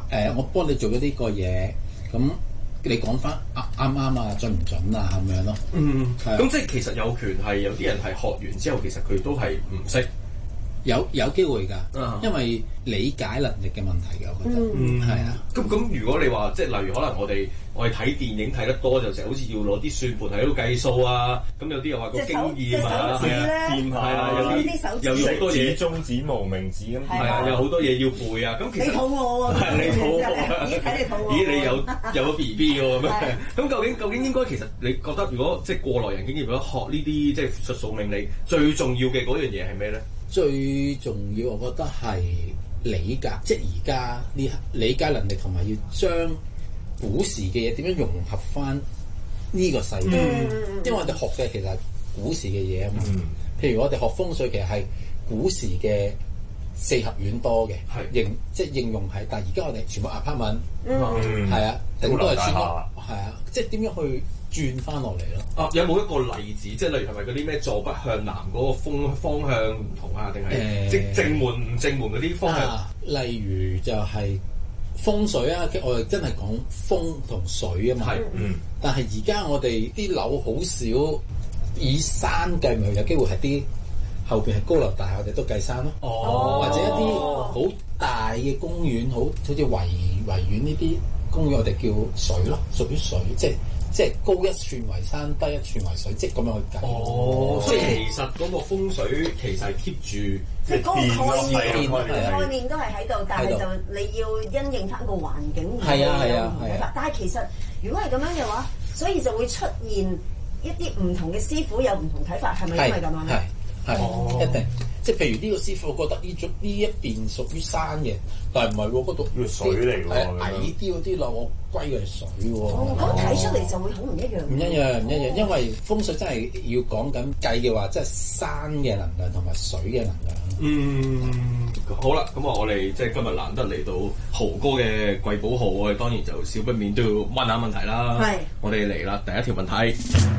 誒，我幫你做咗呢個嘢，咁你講翻啱啱啊，準唔準啊咁樣咯。 嗯，咁即係其實有權係有啲人係學完之後，其實佢都係唔識。 有有機會㗎， 嗯、 因為理解能力嘅問題㗎，我覺得， 嗯， 係啊。 咁咁，如果你話即係例如可能我哋我哋睇電影睇得多，就成日好似要攞啲算盤喺度計數啊。咁有啲又話個經驗啊，係啊，電牌啊，有啲又要好多嘢， 中指無名指咁， 係啊，有好多嘢要背啊。咁其實你肚餓喎， 係你肚餓， 咦睇你肚餓， 咦你有有個 B B 喎咁樣。咁究竟究竟應該其實你覺得如果即係過來人經驗，如果學呢啲即係術數命理，最重要嘅嗰樣嘢係咩咧？ 最重要，我覺得係理解，即係而家呢理解能力同埋要將古時嘅嘢點樣融合翻呢個世界。嗯、因為我哋學嘅其實係古時嘅嘢啊嘛。嗯、譬如我哋學風水，其實係古時嘅四合院多嘅，應是即係應用係。但係而家我哋全部 apartment，嗯，係啊，頂多係村屋，係啊，即係點樣去轉翻落嚟咯。 啊，有冇一個例子？即係例如係咪嗰啲咩坐北向南嗰個風方向唔同啊？定係、欸、即正門唔正門嗰啲方向？ 啊、例如就係風水啊，我哋真係講風同水啊嘛。係，嗯。但係而家我哋啲樓好少以山計，咪有機會係啲後邊係高樓大廈，我哋都計山咯。哦。或者一啲好大嘅公園，好好似維維園呢啲公園，我哋叫水咯，屬於水，即係。即係高一寸為山，低一寸為水，即係咁樣去計。 哦，所以其實嗰個風水其實係 keep 住， 即係嗰個概念，概念都係喺度，但係就你要因應翻個環境而有唔同睇法。但係其實如果係咁樣嘅話，所以就會出現一啲唔同嘅師傅有唔同睇法，係咪因為咁樣咧？ 係係一定。即係譬如呢個師傅覺得呢種呢一邊屬於山嘅，但係唔係喎，嗰度水嚟喎， 矮啲嗰啲咯，我歸佢係水喎。 哦，咁睇出嚟就會好唔一樣。 唔一樣，唔一樣，因為風水真係要講緊計嘅話，即係山嘅能量同埋水嘅能量。 嗯，好啦，咁啊，我哋即係今日難得嚟到豪哥嘅貴寶號，我哋當然就少不免都要問下問題啦。係，我哋嚟啦，第一條問題。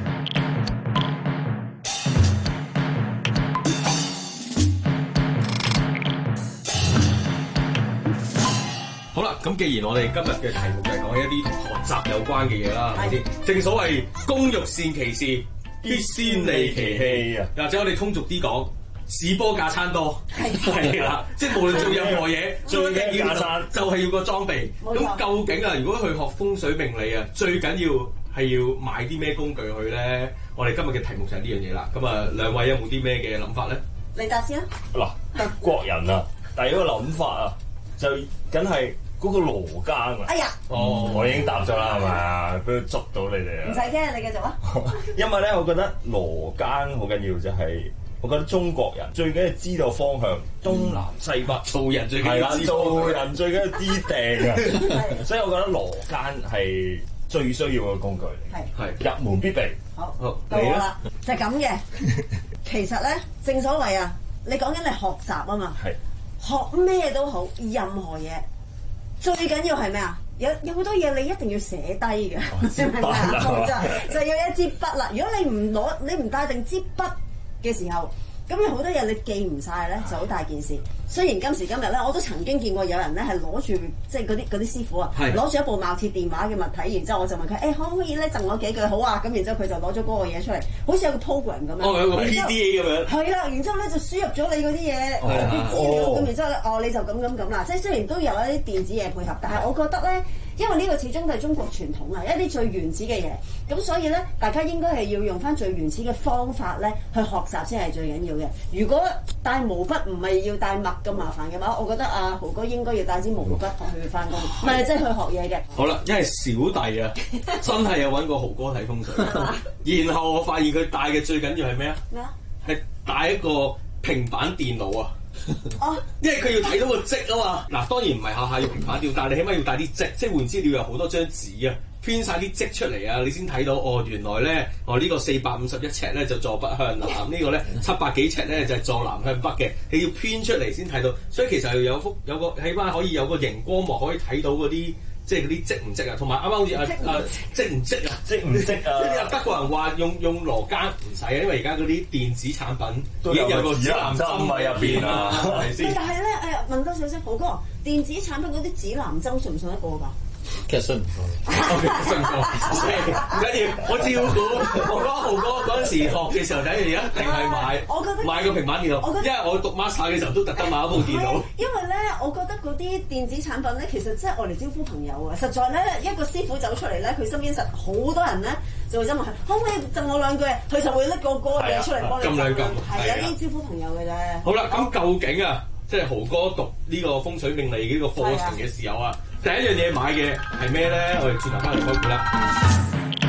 好啦，咁既然我哋今日嘅題目就係講一啲同學習有關嘅嘢啦，係咪先？正所謂工欲善其事，必先利其器啊！或者我哋通俗啲講，士波架撐多，係係啦，即係無論做任何嘢，最緊要就係要個裝備。咁究竟啊，如果去學風水命理啊，最緊要係要買啲咩工具去咧？我哋今日嘅題目就係呢樣嘢啦。咁啊，兩位有冇啲咩嘅諗法咧？ 你答先啊！ 嗱，德國人啊，第一個諗法啊，就梗係。嗰個羅庚啊！ 哎呀， 哦，我已經答咗啦，係咪啊？俾佢捉到你哋啊！ 唔使驚，你繼續啊！ 因為咧，我覺得羅庚好緊要，就係我覺得中國人最緊要知道方向，東南西北，做人最緊要知做人最緊要知定啊！所以我覺得羅庚係最需要嘅工具嚟，係係入門必備。 好，到我啦，就係咁嘅。其實咧，正所謂啊，你講緊你學習啊嘛，係學咩都好，任何嘢。最緊要係咩啊？有有好多嘢你一定要寫低嘅，係咪啊？就就要一支筆啦。如果你唔攞，你唔帶定支筆嘅時候，咁有好多嘢你記唔晒咧，就好大件事。雖然今時今日咧，我都曾經見過有人咧係攞住即係嗰啲嗰啲師傅啊，攞住一部貌似電話嘅物體，然之後我就問佢：誒、欸、可唔可以咧贈我幾句好啊？咁然之後佢就攞咗嗰個嘢出嚟，好似有個 program 咁樣。 哦，有個 P D A 咁樣。係啦，然之後咧就輸入咗你嗰啲嘢啲資料，咁然之後咧，哦你就咁咁咁啦。即係雖然都有一啲電子嘢配合，但係我覺得咧，因為呢個始終都係中國傳統啊，一啲最原始嘅嘢，咁所以咧，大家應該係要用翻最原始嘅方法咧去學習先係最緊要嘅。如果帶毛筆唔係要帶墨咁麻煩嘅話，我覺得阿豪哥應該要帶支毛筆去翻工，唔係即係去學嘢嘅。 好啦，因為小弟啊，真係有揾過豪哥睇風水，然後我發現佢帶嘅最緊要係咩啊？咩啊？係帶一個平板電腦啊！哦，因為佢要睇到個積啊嘛。嗱，當然唔係下下要平板調，但係你起碼要帶啲積，即係換資料有好多張紙啊，編晒啲積出嚟啊，你先睇到哦。原來咧，哦、這個、呢個四百五十一尺咧就坐北向南，呢個咧七百幾尺咧就係坐南向北嘅。你要編出嚟先睇到，所以其實要有幅有個起碼可以有個熒光幕可以睇到嗰啲即係嗰啲積唔積啊？同埋啱啱好似啊啊積唔積啊？積唔積啊？即係德國人話用用羅庚唔使啊，因為而家嗰啲電子產品已經有個指南針喺入邊啦，係咪先？ 但係咧誒問多少少，豪哥，電子產品嗰啲指南針信唔信得過㗎？ 其實信唔過， 信唔過，唔緊要，我照估。我覺得豪哥嗰陣時學嘅時候，第一樣嘢一定係買， 我覺得買個平板電腦，因為我讀 master 嘅時候都特登買一部電腦。 因為咧，我覺得嗰啲電子產品咧，其實真係愛嚟招呼朋友啊！實在咧，一個師傅走出嚟咧，佢身邊實好多人咧，就會走埋去，可唔可以贈我兩句？佢就會拎個嗰個嘢出嚟幫你贈。 咁兩咁， 係啊，呢啲招呼朋友嘅啫。 好啦，咁究竟啊，即係豪哥讀呢個風水命理呢個課程嘅時候啊，第一樣嘢買嘅係咩咧？我哋轉頭翻嚟開估啦。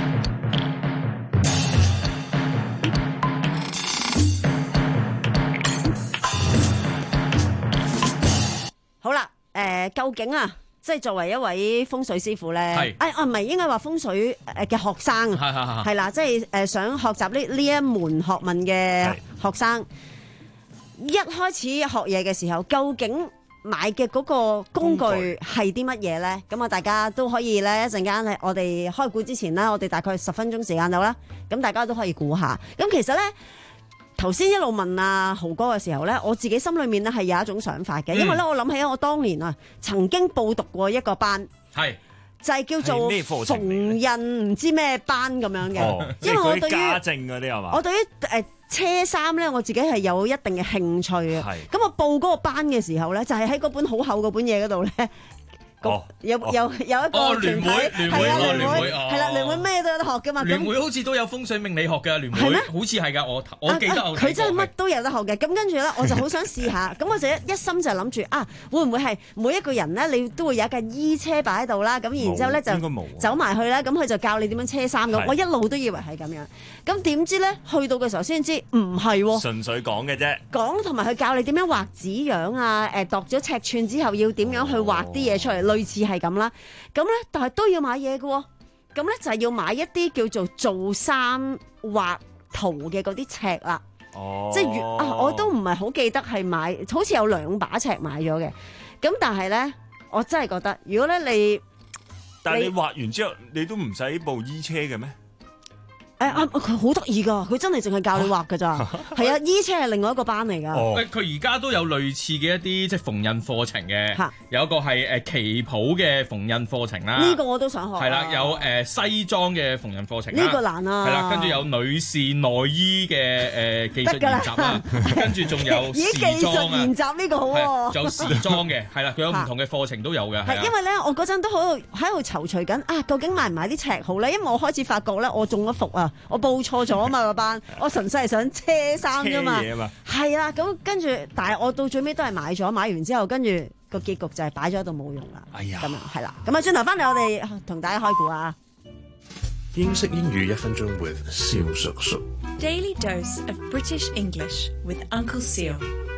好啦，誒、呃，究竟啊，即係作為一位風水師傅咧，係，誒，啊，唔係應該話風水誒嘅學生，係係係啦，即係誒想學習呢呢一門學問嘅學生，一開始學嘢嘅時候，究竟買嘅嗰個工具係啲乜嘢咧？咁啊，大家都可以咧一陣間，我哋開估之前咧，我哋大概十分鐘時間到啦，咁大家都可以估下。咁其實咧。頭先一路問阿豪哥嘅時候咧，我自己心裏面咧係有一種想法嘅，因為咧我諗起我當年啊曾經報讀過一個班，係就係叫做縫紉唔知咩班咁樣嘅，哦、因為我對於家政嗰啲係嘛，我對於誒車衫咧我自己係有一定嘅興趣嘅，咁我報嗰個班嘅時候咧，就係喺嗰本好厚嗰本嘢嗰度咧。哦、有有有一個聯會，聯會，聯會， 係啦，聯會咩都有得學噶嘛。 聯會好似都有風水命理學嘅聯會，好似係㗎，我我記得我佢真係乜都有得學嘅。咁跟住咧，我就好想試下。咁我就一一心就諗住啊，會唔會係每一個人咧，你都會有一架衣車擺喺度啦？咁然之後咧就走埋去啦。咁佢就教你點樣車衫咁。我一路都以為係咁樣。咁點知咧，去到嘅時候先知唔係喎。 純粹講嘅啫。講同埋佢教你點樣畫紙樣啊？誒，度咗尺寸之後要點樣去畫啲嘢出嚟。類似係咁啦，咁咧，但係都要買嘢嘅喎，咁咧就係要買一啲叫做做衫畫圖嘅嗰啲尺啦，哦，即係越啊，我都唔係好記得係買，好似有兩把尺買咗嘅，咁但係咧，我真係覺得，如果咧你， 但係你畫完之後，你都唔使部衣車嘅咩？ 誒啊！佢好得意㗎，佢真係淨係教你畫㗎咋，係啊！衣車係另外一個班嚟㗎。 誒，佢而家都有類似嘅一啲即係縫紉課程嘅，有一個係誒旗袍嘅縫紉課程啦。 呢個我都想學。係啦，有誒西裝嘅縫紉課程。 呢個難啊！ 係啦，跟住有女士內衣嘅誒技術研習啦，跟住仲有時裝啊。技術研習呢個好喎。仲有時裝嘅，係啦，佢有唔同嘅課程都有嘅。 係因為咧，我嗰陣都喺度喺度躊躇緊啊，究竟買唔買啲尺好咧？因為我開始發覺咧，我中咗伏啊！我報錯咗啊嘛個班，我純粹係想車衫啫嘛，係啦，咁跟住，但係我到最尾都係買咗，買完之後跟住個結局就係擺咗喺度冇用啦，哎呀，咁樣係啦，咁啊轉頭翻嚟我哋同大家開估啊， 英式英語一分鐘 with 蕭叔叔 ，Daily dose of British English with Uncle Seal。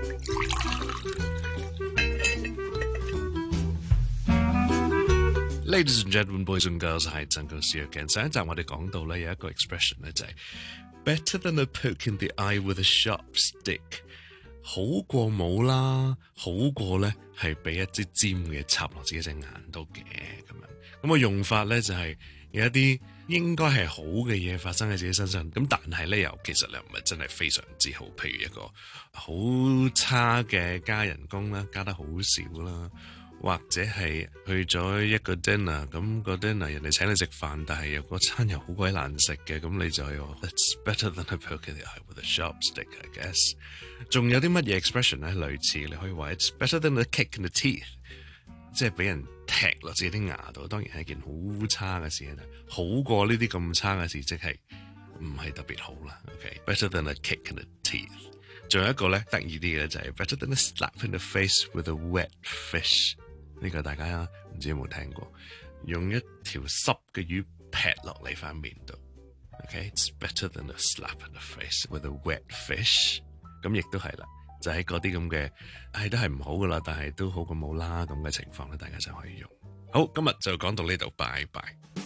Ladies and gentlemen, boys and girls， 係曾教授嘅。上一集我哋講到咧有一個 expression 咧就係 better than a poke in the eye with a sharp stick， 好過冇啦，好過咧係俾一支尖嘅插落自己隻眼度嘅咁樣。咁個用法咧就係有一啲應該係好嘅嘢發生喺自己身上，咁但係咧又其實又唔係真係非常之好，譬如一個好差嘅加人工啦，加得好少啦。或者係去咗一個 dinner， 咁個 dinner 人哋請你食飯，但係又嗰餐又好鬼難食嘅，咁你就係話 It's better than a poke in the eye with a sharp stick, I guess。仲有啲乜嘢 expression 咧？類似你可以話 It's better than a kick in the teeth， 即係俾人踢落自己啲牙度，當然係一件好差嘅事啦。好過呢啲咁差嘅事，即係唔係特別好啦。OK，better than a kick in the teeth。仲有一個咧得意啲嘅就係 better than a slap in the face with a wet fish。呢個大家唔知有冇聽過，用一條濕嘅魚劈落你塊面度。OK，it's better than a slap in the face with a wet fish。咁亦都係啦，就喺嗰啲咁嘅，係都係唔好噶啦，但係都好過冇啦咁嘅情況咧，大家就可以用。好，今日就講到呢度，拜拜。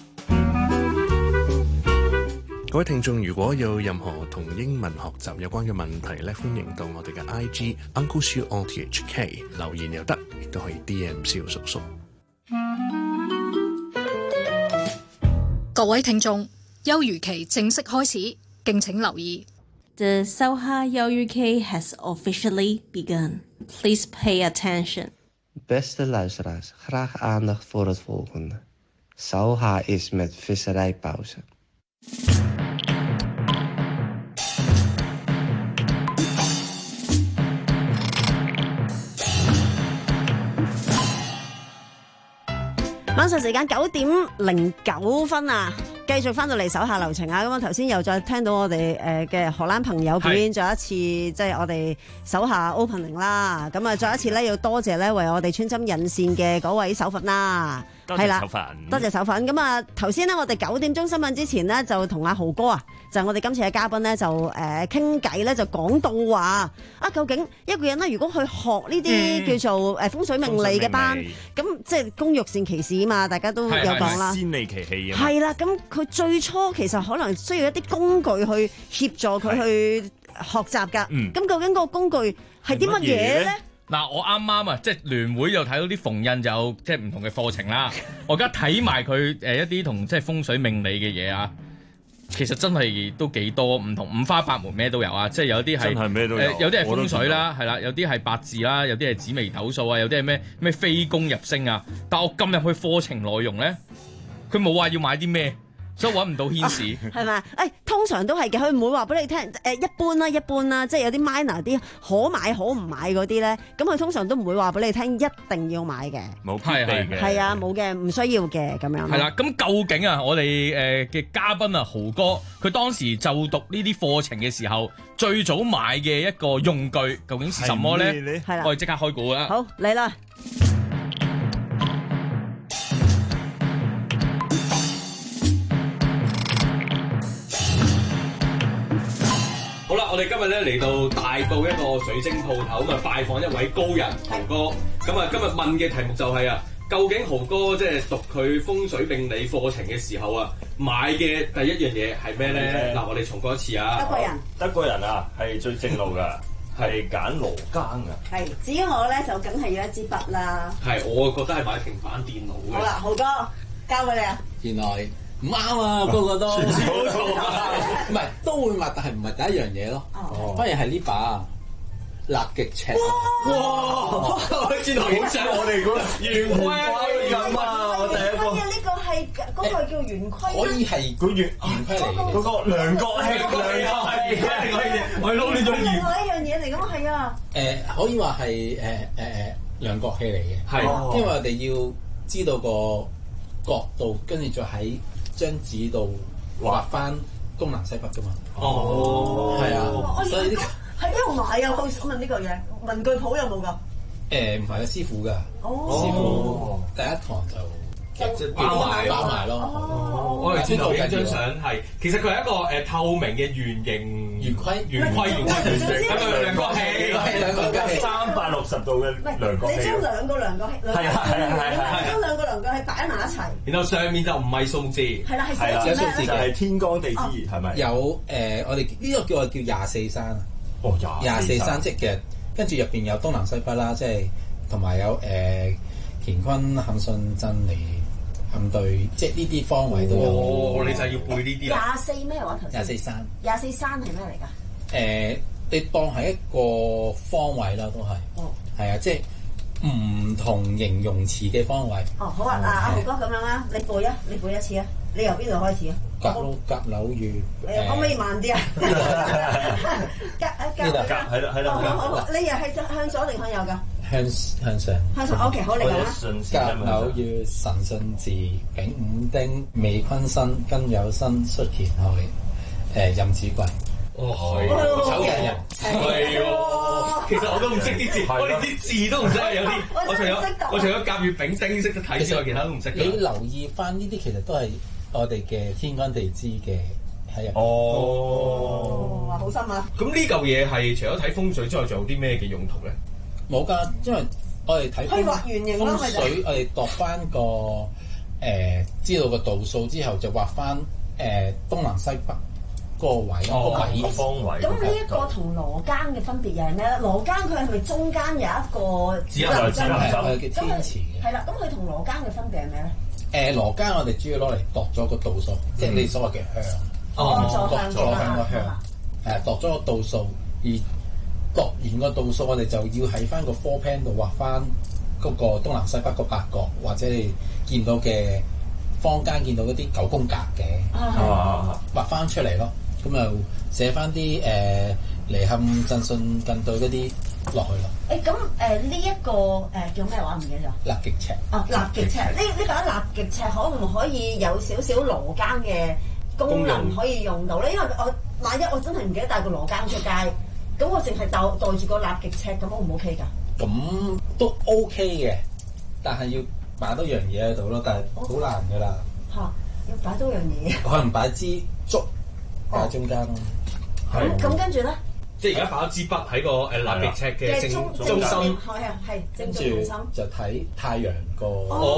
各位聽眾，如果有任何同英文學習有關嘅問題咧，歡迎到我哋嘅 I G Uncle Siu O T H K 留言又得，亦都可以 D M 蕭叔叔。 各位聽眾，休漁期正式開始，敬請留意。 The Soha Yoruki has officially begun. Please pay attention. Beste luisteraars, graag aandacht voor het volgende. Soha is met visserijpauze. 晚上時間九點零九分啊！繼續翻到嚟手下留情啊！咁啊頭先又再聽到我哋誒嘅荷蘭朋友表演咗一次，即係我哋手下 opening 啦。咁啊再一次咧要多謝咧為我哋穿針引線嘅嗰位手粉啦，係啦，多謝手粉。咁啊頭先咧我哋九點鐘新聞之前呢，就同阿豪哥啊，就係我哋今次嘅嘉賓咧就誒傾偈咧就講到話啊，究竟一個人咧如果去學呢啲叫做誒風水命理嘅班，咁即係工欲善其事啊嘛，大家都有講啦， 先利其器啊， 係啦，咁。佢最初其實可能需要一啲工具去協助佢去學習㗎。咁、嗯、究竟個工具係啲乜嘢咧？ 嗱，我啱啱啊，即係聯會又睇到啲縫印就有即係唔同嘅課程啦。我而家睇埋佢誒一啲同即係風水命理嘅嘢啊，其實真係都幾多唔同，五花八門咩都有啊。即係有啲係誒，有啲係風水啦，係啦，有啲係八字啦，有啲係紫微斗數啊，有啲係咩咩飛宮入星啊。但我撳入去課程內容咧，佢冇話要買啲咩。所以揾唔到牽士， 係咪？誒，通常都係嘅，佢唔會話俾你聽。誒，一般啦，一般啦，即係有啲 minor 啲可買可唔買嗰啲咧，咁佢通常都唔會話俾你聽，一定要買嘅。 冇必備嘅。 係啊，冇嘅，唔需要嘅咁樣。 係啦，咁究竟啊，我哋誒嘅嘉賓啊，豪哥，佢當時就讀呢啲課程嘅時候，最早買嘅一個用具，究竟係什麼咧？ 係啦， 我哋即刻開估啦。 好，嚟啦！ 好啦，我哋今日咧嚟到大埔一個水晶鋪頭，咁啊拜訪一位高人豪哥。咁啊今日問嘅題目就係、是、啊，究竟豪哥即係讀佢風水命理課程嘅時候啊，買嘅第一樣嘢係咩咧？嗱，我哋重複一次啊。 德國人， 德國人啊，係最正路噶，係揀羅庚噶。 係，至於我咧就梗係要一支筆啦。 係，我覺得係買平板電腦嘅。 好啦，豪哥交俾你啊。 原來。唔啱啊！個個都冇錯，唔係都會買，但係唔係第一樣嘢咯。哦，反而係呢把立極尺。 哇！轉頭好似我哋嗰圓規咁啊！我第一個。 呢個係嗰個叫圓規。 可以係個圓圓規嚟嘅。 嗰個量角器，量角器，量角器，我撈呢種圓。 另外一樣嘢嚟㗎嘛，係啊。 誒，可以話係誒誒誒量角器嚟嘅。 係。 因為我哋要知道個角度，跟住再喺張紙度畫翻東南西北噶嘛？ 哦， 係啊，所以呢喺邊度買啊？我想問呢個嘢，文具鋪有冇㗎？ 誒，唔係啊，師傅㗎， 哦、 師傅第一堂就。 就包埋包埋咯。 哦，我哋轉頭影張相係，其實佢係一個誒透明嘅圓形圓規， 圓規圓規圓形，咁樣量角器， 兩個器， 三百六十度嘅量角器。 你將兩個量角器， 係啊係啊係啊， 將兩個量角器擺埋一齊。 然後上面就唔係數字， 係啦係寫住咩？ 就係天干地支係咪？ 有誒，我哋呢個叫我叫廿四山啊。 哦，廿廿四山即嘅，跟住入邊有東南西北啦，即係同埋有誒乾坤坎巽震離。咁對，即係呢啲方位都有。 哦，你就要背呢啲啦。 廿四咩話頭先？ 廿四山。 廿四山係咩嚟㗎？ 誒，你當係一個方位啦，都係。哦。係啊，即係唔同形容詞嘅方位。 哦，好啊，嗱，阿豪哥咁樣啦，你背啊，你背一次啊，你由邊度開始啊？ 甲樓甲樓月。 誒，可唔可以慢啲啊？甲啊甲。 呢度甲係啦係啦。 好好，你又係向左定向右㗎？ 向向上。 向上 ，OK， 好，你講啦。 甲樓月辰巽巳丙午丁未坤申庚酉申戌乾亥誒壬子癸。 哦，係丑人人。 係喎，其實我都唔識啲字，我連啲字都唔識，有啲我除咗我除咗甲乙丙丁識得睇之外，其他都唔識。 你留意翻呢啲，其實都係我哋嘅天干地支嘅喺入邊。 哦， 哇，好深啊！ 咁呢嚿嘢係除咗睇風水之外，仲有啲咩嘅用途咧？ 冇㗎，因為我哋睇風水，我哋度翻個誒知道個度數之後，就畫翻誒東南西北嗰個位個位方位。 咁呢一個同羅庚嘅分別又係咩咧？羅庚佢係咪中間有一個指南針？ 係係叫天池嘅。 係啦，咁佢同羅庚嘅分別係咩咧？ 誒羅庚我哋主要攞嚟度咗個度數，嗯、即係你所謂嘅香。 哦， 度咗香個香，誒度咗個度數，而度完個度數，我哋就要喺翻個 floor plan 度畫翻嗰個東南西北個八角，或者你見到嘅坊間見到嗰啲九宮格嘅，啊、畫翻出嚟咯。咁就寫翻啲誒離坎震巽艮兌嗰啲落去咯。 誒咁誒呢一個誒、呃、叫咩話唔記得咗？ 立極尺。 哦，立極尺呢呢個立極尺可唔可以有少少羅庚嘅功能可以用到咧？因為我萬一我真係唔記得帶個羅庚出街，咁我淨係袋袋住個立極尺，咁 O 唔 O K 㗎？ 咁都 OK 嘅，但係要擺多樣嘢喺度咯，但係好難㗎啦。 嚇、哦！要擺多樣嘢。 可能擺支竹喺中間咯。 咁咁跟住咧？ 即係而家擺咗支筆喺個誒立極尺嘅正中心， 係啊係正中心。 就睇太陽個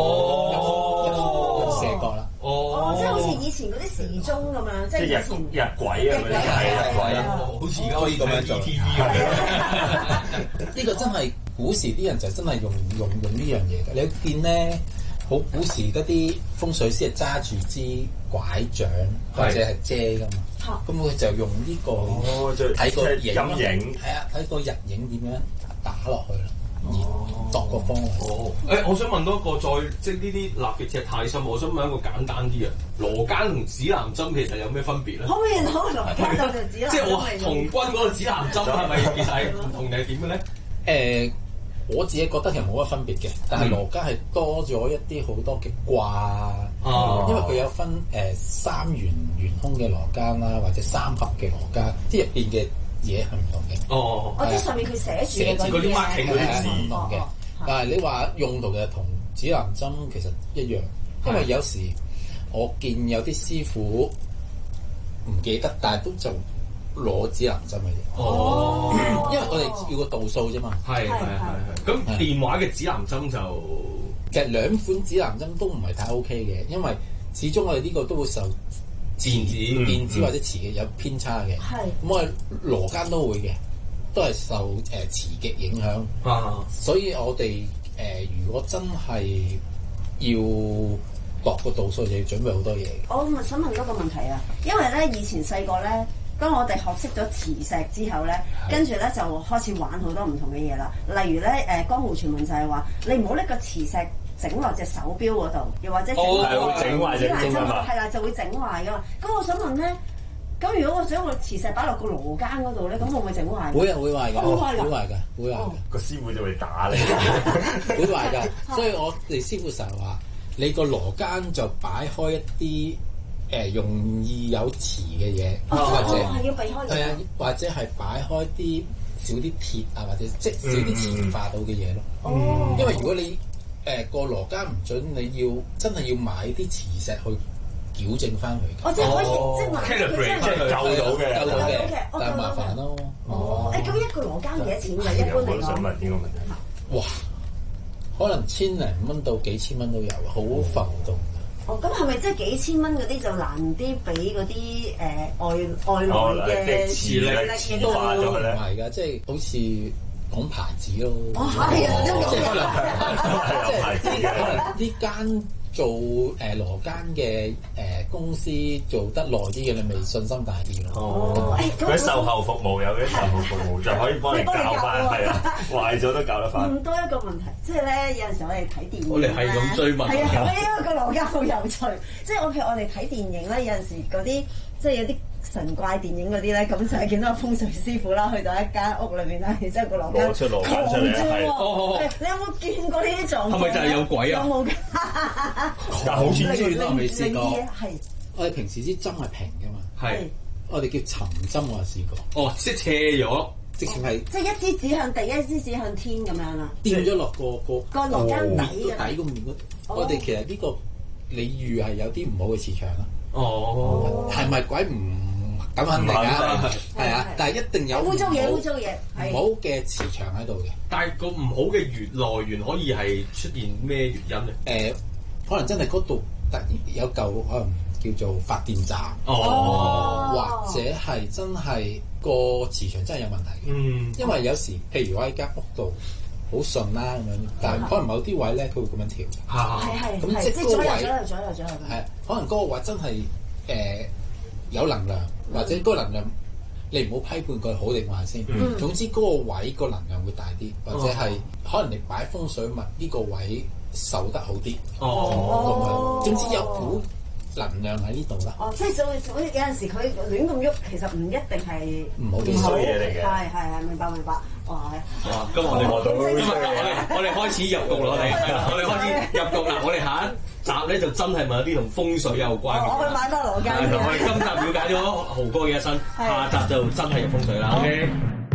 哦射角啦。 哦，即係好似以前嗰啲時鐘咁樣，即係以前日晷啊嗰啲係日晷啊， 好似而家可以咁樣做 T V 咁樣。 呢個真係古時啲人就真係用用用呢樣嘢嘅。你見咧，好古時嗰啲風水師係揸住支拐杖或者係遮噶嘛。咁佢就用呢個睇個影，係啊，睇個日影點樣打落去啦，而度個方位。 哦，誒，我想問多一個，再即係呢啲立極尺太深，我想問一個簡單啲啊，羅庚同指南針其實有咩分別咧？ 可唔可以攞羅庚就指南針？ 即係我童軍嗰個指南針係咪其實係唔同定係點嘅咧？ 誒，我自己覺得其實冇乜分別嘅，但係羅庚係多咗一啲好多嘅卦。哦、因為佢有分誒、呃、三元圓空嘅羅庚啦，或者三合嘅羅庚，即係入邊嘅嘢係唔同嘅。 哦， 哦，即係上面佢寫住嗰啲 marking 嗰啲字唔同嘅。但係你話用途嘅同指南針其實一樣，因為有時我見有啲師傅唔記得，但係都就攞指南針嘅嘢。哦，因為我哋要個度數啫嘛。 係係係係。咁電話嘅指南針就。 其實兩款指南針都唔係太 OK 嘅，因為始終我哋呢個都會受電子、電子或者磁極有偏差嘅。係咁，我哋羅庚都會嘅，都係受誒磁極影響。啊，所以我哋誒、呃、如果真係要度個度數，就要準備好多嘢。 我咪想問多個問題啊，因為咧以前細個咧，當我哋學識咗磁石之後咧，跟住咧就開始玩好多唔同嘅嘢啦。例如咧，誒、呃、江湖傳聞就係話，你唔好拎個磁石整落隻手錶嗰度，又或者整落個指南針嗰度，係啦，就會整壞噶嘛。咁我想問咧，咁如果我將個磁石擺落個羅庚嗰度咧，咁會唔會整壞？ 會啊，會壞㗎， 會壞㗎， 會壞㗎，會壞㗎。 個師傅就會打你， 會壞㗎。所以我哋師傅成日話，你個羅庚就擺開一啲。誒容易有磁嘅嘢， 或者係要避開係啊，或者係擺開啲少啲鐵啊，或者即少啲磁化到嘅嘢咯。哦，因為如果你誒個羅庚唔準，你要真係要買啲磁石去矯正翻佢。 我即係可以即係買， 即係救到嘅， 救到嘅，但係麻煩咯。 哦，誒咁一個羅庚幾多錢㗎？一般嚟講， 我都想問呢個問題。 哇，可能千零蚊到幾千蚊都有，好浮動。 哦，咁係咪即係幾千蚊嗰啲就難啲俾嗰啲誒外外來嘅磁力嘅都唔係㗎，即係好似講牌子咯。 哦，係啊， 即係可能即係可能呢間做誒羅庚嘅誒公司做得耐啲嘅，你咪信心大啲咯。 哦，佢售後服務有啲售後服務就可以幫你教翻，係啊，壞咗都教得翻。 問多一個問題，即係咧有陣時我哋睇電影， 我哋係咁追問。 係啊，因為個羅庚好有趣，即係我譬如我哋睇電影咧，有陣時嗰啲即係有啲神怪電影嗰啲咧，咁就係見到個風水師傅啦，去到一間屋裏邊啦，然之後個羅庚攞出羅庚出嚟，係。 你有冇見過呢啲狀況？ 係咪就係有鬼啊？ 有冇㗎？ 但好似轉咯，未試過。 係。 我哋平時啲針係平㗎嘛。 係。 我哋叫沉針，我試過。 哦，即係斜咗， 直情係。 即係一支指向地，一支指向天咁樣啦。 掂咗落個個個羅庚底底個面嗰度。我哋其實呢個你預係有啲唔好嘅磁場啦。 哦。 係咪鬼唔？咁肯定啊，係啊，但係一定有污糟嘢，污糟嘢， 唔好嘅磁場喺度嘅。 但係個唔好嘅源來源可以係出現咩原因咧？ 誒，可能真係嗰度突然有嚿可能叫做發電站， 哦， 或者係真係個磁場真係有問題嘅。嗯，因為有時譬如我喺間屋度好順啦咁樣，但係可能某啲位咧佢會咁樣調。 係係咁即係嗰個位， 左右左右左右係可能嗰個位真係誒有能量，或者嗰個能量你唔好批判佢好定壞先。 嗯、 總之嗰個位個能量會大啲，或者係可能你擺風水物呢個位受得好啲。哦，總之有股能量喺呢度啦。 哦，即係所以所以有陣時佢亂咁喐，其實唔一定係唔好唔好嘢嚟嘅。 係係係，明白明白。哇！ 哇！今日我哋我到，今日我哋我哋開始入局啦，我哋係啦，我哋開始入局啦，我哋下一集咧就真係問一啲同風水有關嘅。 我去買多羅庚先。 我哋今集了解咗豪哥嘅一生，下集就真係入風水啦。OK。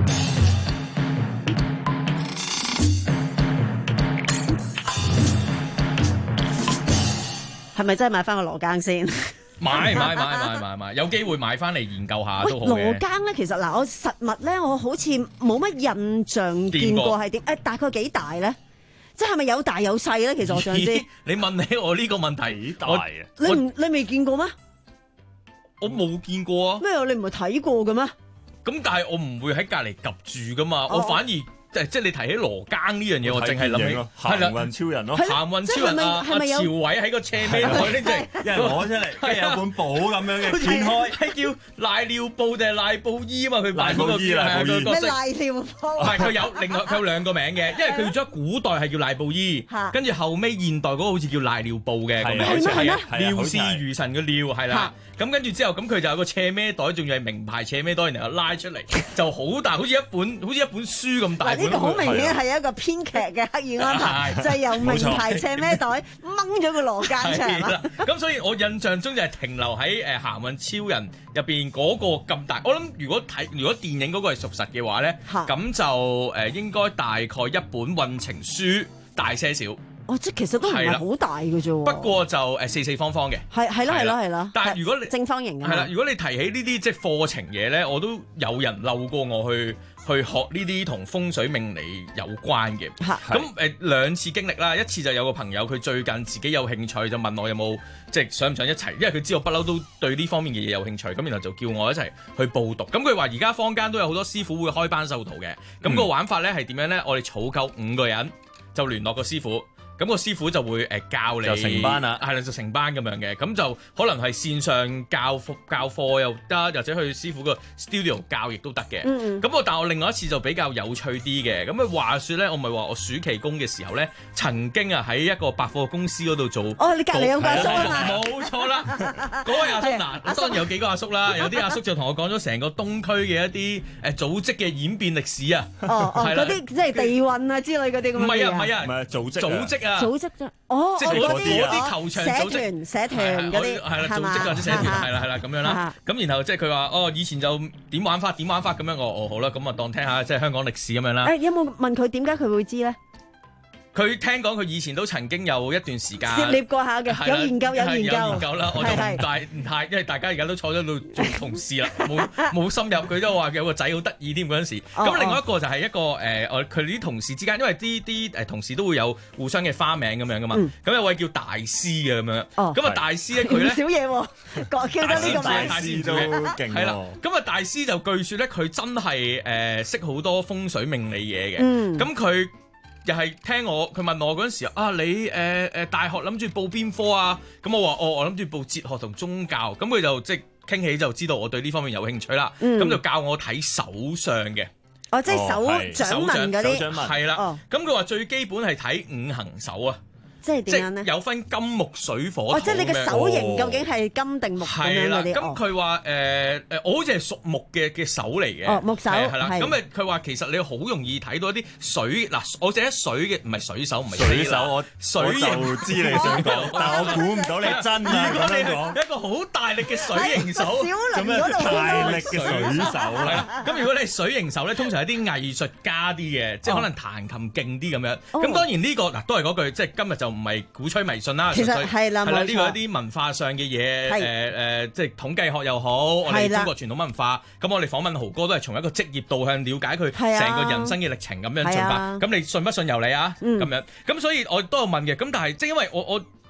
係咪真係買翻個羅庚先？ 買買買買買買，有機會買翻嚟研究下都好嘅。 羅庚咧，其實嗱，我實物咧，我好似冇乜印象見過係點？誒，大概幾大咧？即係咪有大有細咧？其實我想知。 你問起我呢個問題， 幾大啊？ 你唔你未見過咩？ 我冇見過啊。 咩？你唔係睇過嘅咩？ 咁但係我唔會喺隔離及住噶嘛，我反而。即係即係你提起羅庚呢樣嘢，我淨係諗起行運超人咯， 行運超人啊！阿朝偉喺個車尾台拎隻， 一人攞出嚟，跟住有本簿咁樣嘅掀開， 係叫賴尿布定係賴布衣啊嘛？佢賴布衣，賴布衣。 咩賴尿布？ 唔係佢有另外佢有兩個名嘅，因為佢咗古代係叫賴布衣，跟住後尾現代嗰個好似叫賴尿布嘅咁樣，係啊，尿是如神嘅尿係啦。咁跟住之後，咁佢就有個斜孭袋，仲要係名牌斜孭袋，然後拉出嚟就好大，好似一本好似一本書咁大。 呢個好明顯係一個編劇嘅刻意安排，就係由名牌斜孭袋掹咗個羅庚出嚟。 咁所以我印象中就係停留喺誒行運超人入邊嗰個咁大。我諗如果睇如果電影嗰個係屬實嘅話咧，咁就誒應該大概一本運程書大些少。 哦，即係其實都唔係好大嘅啫。 不過就誒四四方方嘅。 係係咯係咯係咯。 但係如果你正方形嘅。 係啦，如果你提起呢啲即係課程嘢咧，我都有人漏過我去去學呢啲同風水命理有關嘅。咁誒兩次經歷啦，一次就有個朋友佢最近自己有興趣，就問我有冇即係想唔想一齊，因為佢知我不嬲都對呢方面嘅嘢有興趣，咁然後就叫我一齊去報讀。咁佢話而家坊間都有好多師傅會開班授徒嘅。咁個玩法咧係點樣咧？我哋儲夠五個人就聯絡個師傅。咁個師傅就會誒教你，就成班啦， 係啦，就成班咁樣嘅，咁就可能係線上教課教課又得，或者去師傅個 studio 教亦都得嘅。咁、嗯嗯、我但我另外一次就比較有趣啲嘅，咁啊話説咧，我咪話我暑期工嘅時候咧，曾經啊喺一個百貨公司嗰度做。 哦，你隔離有個阿叔啊嘛？ 冇錯啦，嗰位阿叔嗱，當然有幾個阿叔啦，有啲阿叔就同我講咗成個東區嘅一啲誒組織嘅演變歷史啊。 哦哦，嗰啲即係地運啊之類嗰啲咁嘅嘢。 唔係啊，唔係啊， 唔係組織組織啊。 組織啫，哦， 即係嗰啲嗰啲球場組織、 社團嗰啲係啦，組織或者社團係啦係啦咁樣啦。咁然後即係佢話哦，以前就點玩法點玩法咁樣，我哦好啦，咁啊當聽下即係香港歷史咁樣啦。 誒有冇問佢點解佢會知咧？ 佢聽講佢以前都曾經有一段時間涉獵過下嘅，有研究有研究。 有研究啦，我就唔太唔太，因為大家而家都坐咗度做同事啦，冇冇深入。佢都話有個仔好得意添嗰陣時。咁另外一個就係一個誒，我佢啲同事之間，因為啲啲誒同事都會有互相嘅花名咁樣噶嘛。咁有位叫大師嘅咁樣。咁啊大師咧佢咧少嘢喎，講叫得呢個名。 大師都勁。係啦，咁啊大師就據說咧，佢真係誒識好多風水命理嘢嘅。咁佢。又係聽我佢問我嗰陣時啊，你誒誒、呃、大學諗住報邊科啊？咁我話哦，我諗住報哲學同宗教。咁佢就即係傾起就知道我對呢方面有興趣啦。咁、嗯、就教我睇手相嘅。 哦，即係手掌紋嗰啲。 係啦。咁佢話最基本係睇五行手啊。 即係點樣咧？ 有分金木水火土。 哦，即係你嘅手型究竟係金定木咁樣嗰啲？ 咁佢話誒誒，我好似係屬木嘅嘅手嚟嘅。 哦，木手係啦。咁誒，佢話其實你好容易睇到一啲水嗱，我淨係水嘅，唔係水手，唔係水手。我水就知你想講，但係我估唔到你真啊咁樣講。 一個好大力嘅水型手， 小林嗰度大力嘅水手啦。咁如果你係水型手咧，通常係啲藝術家啲嘅，即係可能彈琴勁啲咁樣。咁當然呢個嗱都係嗰句，即係今日就唔係鼓吹迷信啦， 其實係啦， 係啦，呢個一啲文化上嘅嘢，誒誒，即係統計學又好，我哋中國傳統文化，咁我哋訪問豪哥都係從一個職業導向了解佢成個人生嘅歷程咁樣進發。咁你信不信由你啊？咁樣，咁所以我都有問嘅。咁但係即係因為我我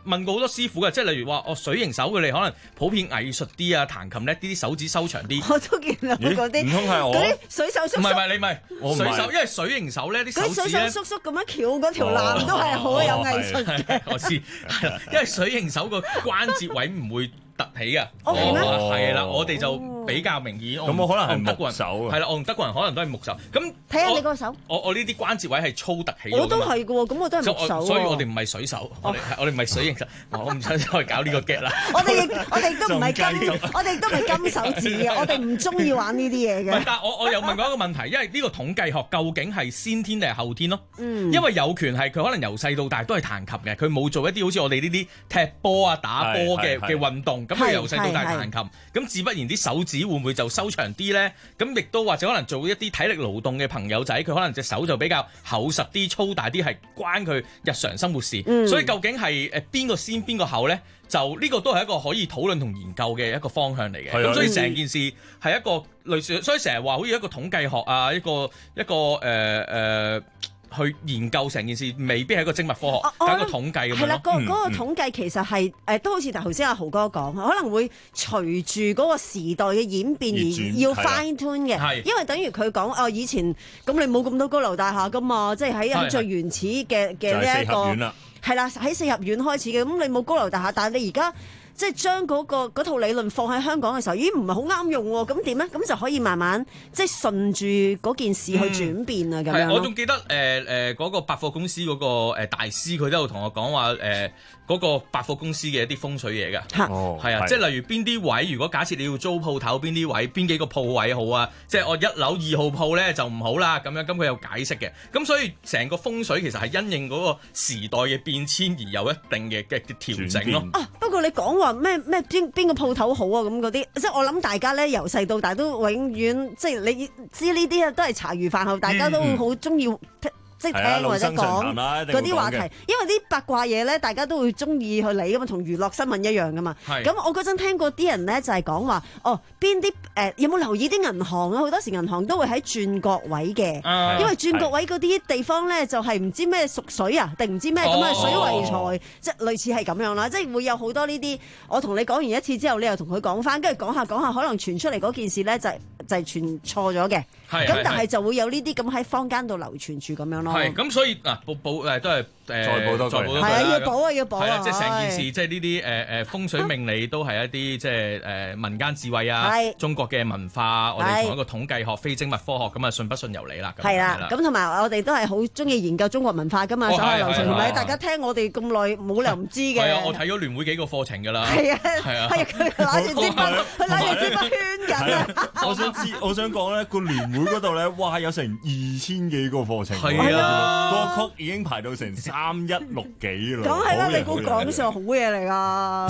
問過好多師傅嘅，即係例如話哦水形手佢哋可能普遍藝術啲啊，彈琴叻啲，啲手指收長啲。 我都見到嗰啲， 唔通係我？ 嗰啲水手叔叔。 唔係唔係你唔係， 我唔係水手，因為水形手咧啲手指嗰啲水手叔叔咁樣翹嗰條纜都係好有藝術嘅。 我知，因為水形手個關節位唔會凸起嘅。 哦係咩？ 係啦，我哋就比較明顯。 咁我可能係德國人木手啊。 係啦，我同德國人可能都係木手。咁睇下你個手。 我我呢啲關節位係粗凸起。 我都係嘅喎，咁我都係木手。 所以我哋唔係水手，我哋我哋唔係水形手。我唔想再搞呢個 get 啦。 我哋亦我哋都唔係金，我哋都唔係金手指嘅，我哋唔中意玩呢啲嘢嘅。 但係我我有問過一個問題，因為呢個統計學究竟係先天定係後天咯？ 嗯。 因為有權係佢可能由細到大都係彈琴嘅，佢冇做一啲好似我哋呢啲踢波啊、打波嘅嘅運動，咁佢由細到大彈琴，咁自不然啲手指會唔會就收長啲咧？咁亦都或者可能做一啲體力勞動嘅朋友仔，佢可能隻手就比較厚實啲、粗大啲，係關佢日常生活事。 嗯、 所以究竟係誒邊個先邊個後咧？就呢個都係一個可以討論同研究嘅一個方向嚟嘅。咁、嗯、所以成件事係一個類似，所以成日話好似一個統計學啊，一個一個誒誒。呃呃去研究成件事未必係一個精密科學，係一個統計咁樣咯。 係啦，嗰嗰個統計其實係誒都好似頭先阿豪哥講，可能會隨住嗰個時代嘅演變而要 fine tune 嘅，因為等於佢講哦，以前咁你冇咁多高樓大廈噶嘛，即係喺喺最原始嘅嘅呢一個係啦，喺四合院開始嘅，咁你冇高樓大廈，但係你而家。即係將嗰個嗰套理論放喺香港嘅時候，咦唔係好啱用喎，咁點咧？咁就可以慢慢即係順住嗰件事去轉變啊咁、嗯、樣。我仲記得誒誒嗰個百貨公司嗰個誒大師，佢都有同我講話誒嗰個百貨公司嘅一啲風水嘢㗎。係、哦、啊，即係例如邊啲位，如果假設你要租鋪頭，邊啲位，邊幾個鋪位好啊？即係我一樓二號鋪咧就唔好啦，咁樣咁佢有解釋嘅。咁所以成個風水其實係因應嗰個時代嘅變遷而有一定嘅嘅調整咯。 啊，不過你講話咩咩邊邊個鋪頭好啊咁嗰啲，即係我諗大家咧由細到大都永遠即係你知呢啲啊都係茶餘飯後，大家都好中意。即係聽或者講嗰啲話題，因為啲八卦嘢咧，大家都會中意去理噶嘛，同娛樂新聞一樣噶嘛。咁我嗰陣聽過啲人咧就係講話，哦邊啲誒有冇留意啲銀行啊？好多時銀行都會喺轉角位嘅，啊、因為轉角位嗰啲地方咧就係唔知咩屬水啊，定唔知咩咁啊水為財，哦、即係類似係咁樣啦。即係會有好多呢啲，我同你講完一次之後，你又同佢講翻，跟住講下講下，可能傳出嚟嗰件事咧就係、就係、傳錯咗嘅。咁但係就會有呢啲咁喺坊間度流傳住咁樣咯。 係咁，所以嗱，報報誒都係誒再報多句， 係啊，要補啊，要補啊， 即係成件事，即係呢啲誒誒風水命理都係一啲即係誒民間智慧啊，中國嘅文化，我哋從一個統計學、非精密科學咁啊，信不信由你啦。 係啦，咁同埋我哋都係好中意研究中國文化噶嘛，手下留情，同埋大家聽我哋咁耐冇理由唔知嘅。 係啊，我睇咗聯會幾個課程㗎啦。 係啊，係啊，佢攞住支筆，佢攞住支筆圈緊啊！ 我想知，我想講咧個聯會嗰度咧，哇有成二千幾個課程， 係啊，歌曲已經排到成三一六幾啦。 咁係啦，你估講笑好嘢嚟㗎？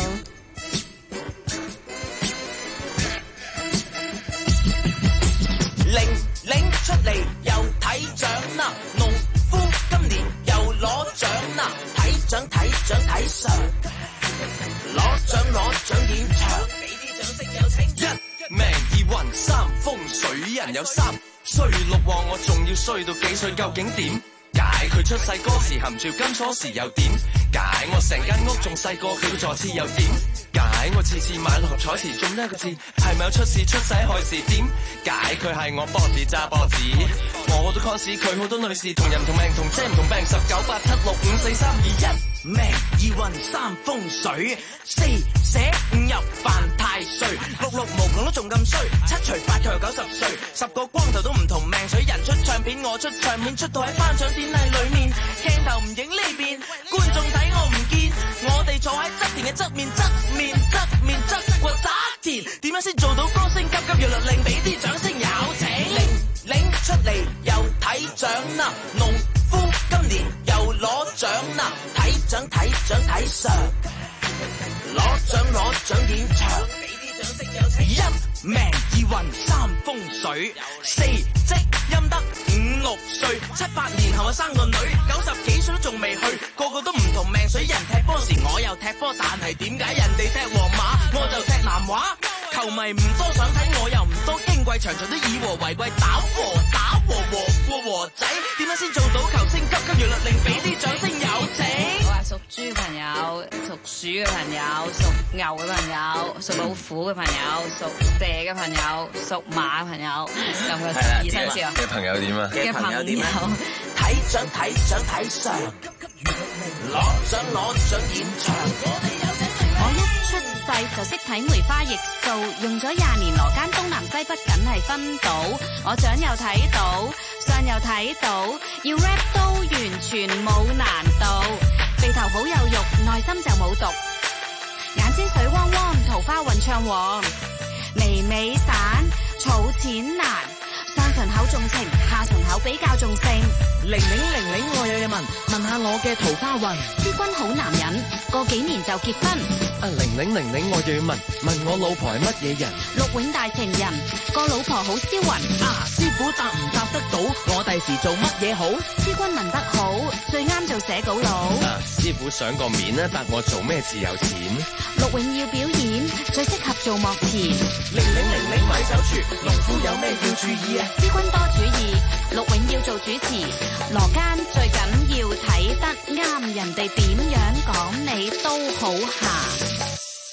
零零出嚟又睇獎啦，農夫今年又攞獎啦，睇獎睇獎睇相，攞獎攞獎現場，俾啲掌聲有請。一命二運三風水人有三。衰六旺我仲要衰到幾歲？究竟點解佢出世嗰時含住金鎖匙又點解我成間屋仲細過佢個座廁又點解我次次買六合彩時中一個字係咪有出事出世害事？點解佢係我 body 揸波子我好多 cos 佢好多女士同人同命同姐唔同病十九八七六五四三二一命二運三風水四捨五入犯太歲六六無窮都仲咁衰七除八佢又九十歲十個光頭都唔同命水人出唱片我出唱片出到喺頒獎典禮裏面鏡頭唔影呢邊觀眾睇我唔見我哋坐喺側田嘅側面側面側面側過側田點樣先做到歌星急急要律令俾啲掌聲有請拎拎出嚟又睇獎啦農夫今年又攞獎啦睇獎睇獎睇相攞獎攞獎現場俾啲掌聲有請一命二運三風水四積陰德五六歲七八年後我生個女九十幾歲都仲未去個個都唔同命水人踢波時我又踢波但係點解人哋踢皇馬我就踢南華球迷唔多想睇我又唔多經正季，場場都以和為貴，打和打和和和和仔，點樣先做到球星？急急如律令，俾啲掌聲有請。 我係屬豬嘅朋友，屬鼠嘅朋友，屬牛嘅朋友，屬老虎嘅朋友，屬蛇嘅朋友，屬馬嘅朋友，咁嘅十二生肖嘅朋友點啊？ 嘅朋友點啊？ 睇獎睇獎睇相，攞獎攞獎現場。 我一出世就識睇梅花易數，用咗廿年羅間東南西北梗係分到。我獎又睇到，相又睇到，要 rap 都完全冇難度。鼻頭好有肉，內心就冇毒。眼睛水汪汪，桃花運暢旺。眉尾散，儲錢難。上唇口重情，下唇口比較重性。 玲玲玲玲，我有嘢問，問下我嘅桃花運。 師君好男人，過幾年就結婚。 啊玲玲玲玲，我又要問，問我老婆係乜嘢人？ 陸永大情人，個老婆好銷魂。 啊，師傅答唔答得到？我第時做乜嘢好？ 師君問得好，最啱做寫稿佬。 啊，師傅上個面啦，答我做咩字有錢？ 陸永要表演，最適合做幕前。 玲玲玲玲咪走住，農夫有咩要注意啊？ 師君多主意，陸永要做主持。羅間最緊要睇得啱，人哋點樣講你都好行。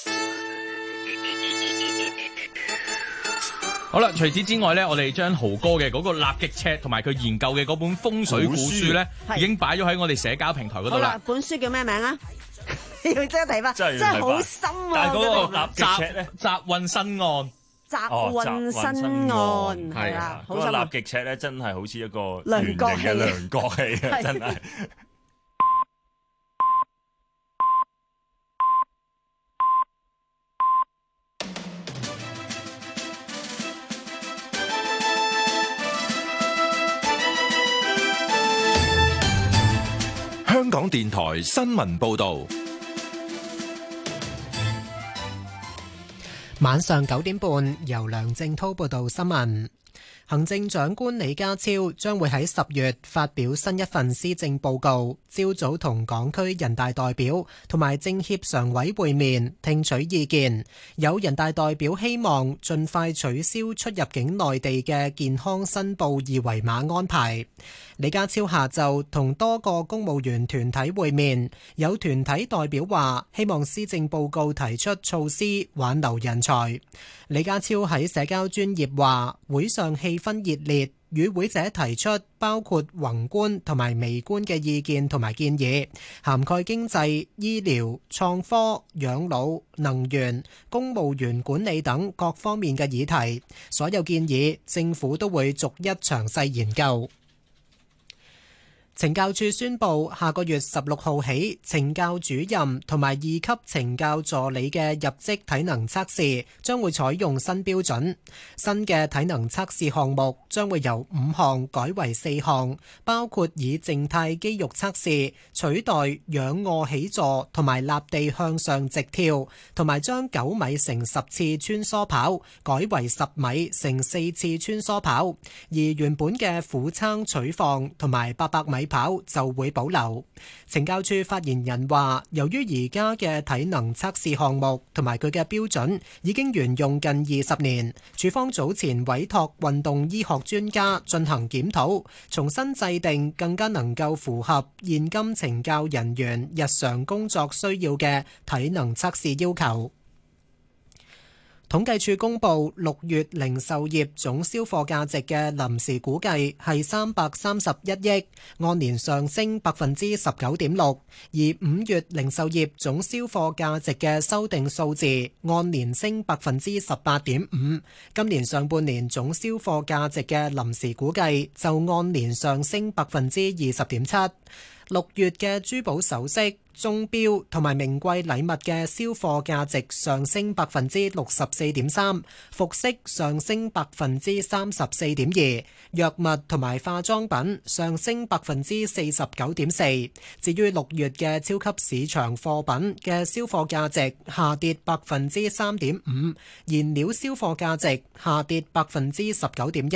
好啦，除此之外咧，我哋將豪哥嘅嗰個立極尺同埋佢研究嘅嗰本風水古書咧，已經擺咗喺我哋社交平台嗰度啦。 本書叫咩名啊？要即刻睇翻，真係好深啊！ 但係嗰個立極尺咧， 集運新案。 集運新案係啦， 嗰個立極尺咧，真係好似一個圓形嘅量角器啊！真係。 香港電台新聞報導。 晚上九點半，由梁正滔報道新聞。行政長官李家超將會喺十月發表新一份施政報告，朝早同港區人大代表同埋政協常委會面，聽取意見。有人大代表希望盡快取消出入境內地嘅健康申報二維碼安排。李家超下晝同多個公務員團體會面，有團體代表話希望施政報告提出措施挽留人才。李家超喺社交專頁話，會上氣氛熱烈，與會者提出包括宏觀同埋微觀嘅意見同埋建議，涵蓋經濟、醫療、創科、養老、能源、公務員管理等各方面嘅議題。所有建議，政府都會逐一詳細研究。懲教署宣布，下個月十六號起，懲教主任同埋二級懲教助理嘅入職體能測試將會採用新標準。新嘅體能測試項目將會由五項改為四項，包括以靜態肌肉測試取代仰臥起坐同埋立地向上直跳，同埋將九米乘十次穿梭跑改為十米乘四次穿梭跑，而原本嘅俯撐取放同埋八百米跑就會保留。懲教署發言人話，由於而家嘅體能測試項目同埋佢嘅標準已經沿用近二十年，署方早前委託運動醫學專家進行檢討，重新制定更加能夠符合現今懲教人員日常工作需要嘅體能測試要求。統計處公布六月零售業總銷貨價值嘅臨時估計係三百三十一億，按年上升百分之十九點六；而五月零售業總銷貨價值嘅修訂數字按年升百分之十八點五。今年上半年總銷貨價值嘅臨時估計就按年上升百分之二十點七。六月嘅珠寶首飾、鐘錶同埋名貴禮物嘅銷貨價值上升百分之六十四點三，服飾上升百分之三十四點二，藥物同埋化妝品上升百分之四十九點四。至於六月嘅超級市場貨品嘅銷貨價值下跌百分之三點五，燃料銷貨價值下跌百分之十九點一。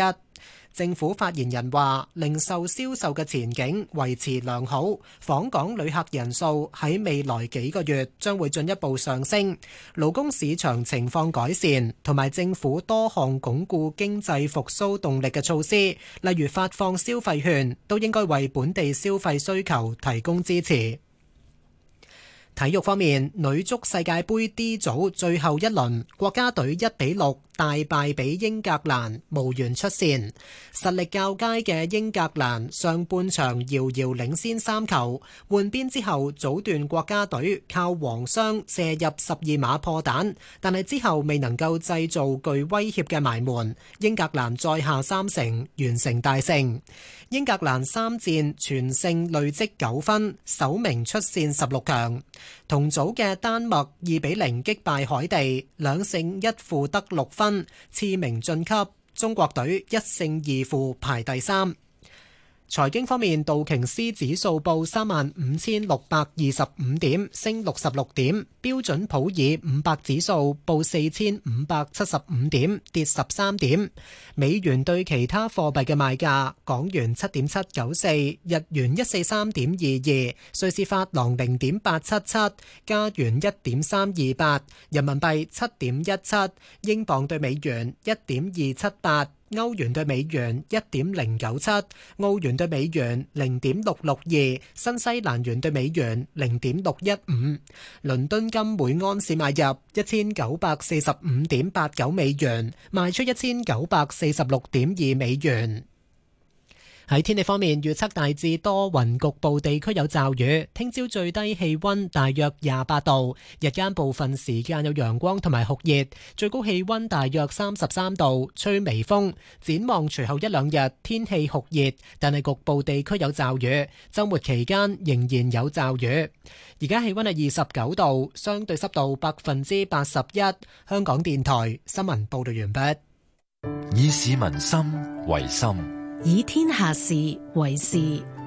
政府發言人話，零售銷售嘅前景維持良好，訪港旅客人數喺未來幾個月將會進一步上升，勞工市場情況改善，同埋政府多項鞏固經濟復甦動力嘅措施，例如發放消費券，都應該為本地消費需求提供支持。體育方面，女足世界盃 D 組最後一輪，國家隊一比六大敗俾英格蘭，無緣出線。實力較佳嘅英格蘭上半場遙遙領先三球，換邊之後早段國家隊靠黃雙射入十二碼破蛋，但係之後未能夠製造具威脅嘅埋門，英格蘭再下三城完成大勝。英格蘭三戰全勝累積九分，首名出線十六強。同組嘅丹麥二比零擊敗海地，兩勝一負得六分，次名晉級。中國隊一勝二負排第三。財經方面，道瓊斯指數報三萬五千六百二十五點，升六十六點；標準普爾五百指數報四千五百七十五點，跌十三點。美元對其他貨幣嘅賣價：港元七點七九四，日元一四三點二二，瑞士法郎零點八七七，加元一點三二八，人民幣七點一七，英鎊對美元一點二七八。歐元對美元一點零九七，澳元對美元零點六六二，新西蘭元對美元零點六一五。倫敦金每安士買入一千九百四十五點八九美元，賣出一千九百四十六點二美元。喺天氣方面，預測大致多雲，局部地區有驟雨。聽朝最低氣溫大約廿八度，日間部分時間有陽光同埋酷熱，最高氣溫大約三十三度，吹微風。展望隨後一兩日天氣酷熱，但係局部地區有驟雨。週末期間仍然有驟雨。而家氣溫係二十九度，相對濕度百分之八十一。香港電台新聞報道完畢。 以市民心為心， 以天下事為事。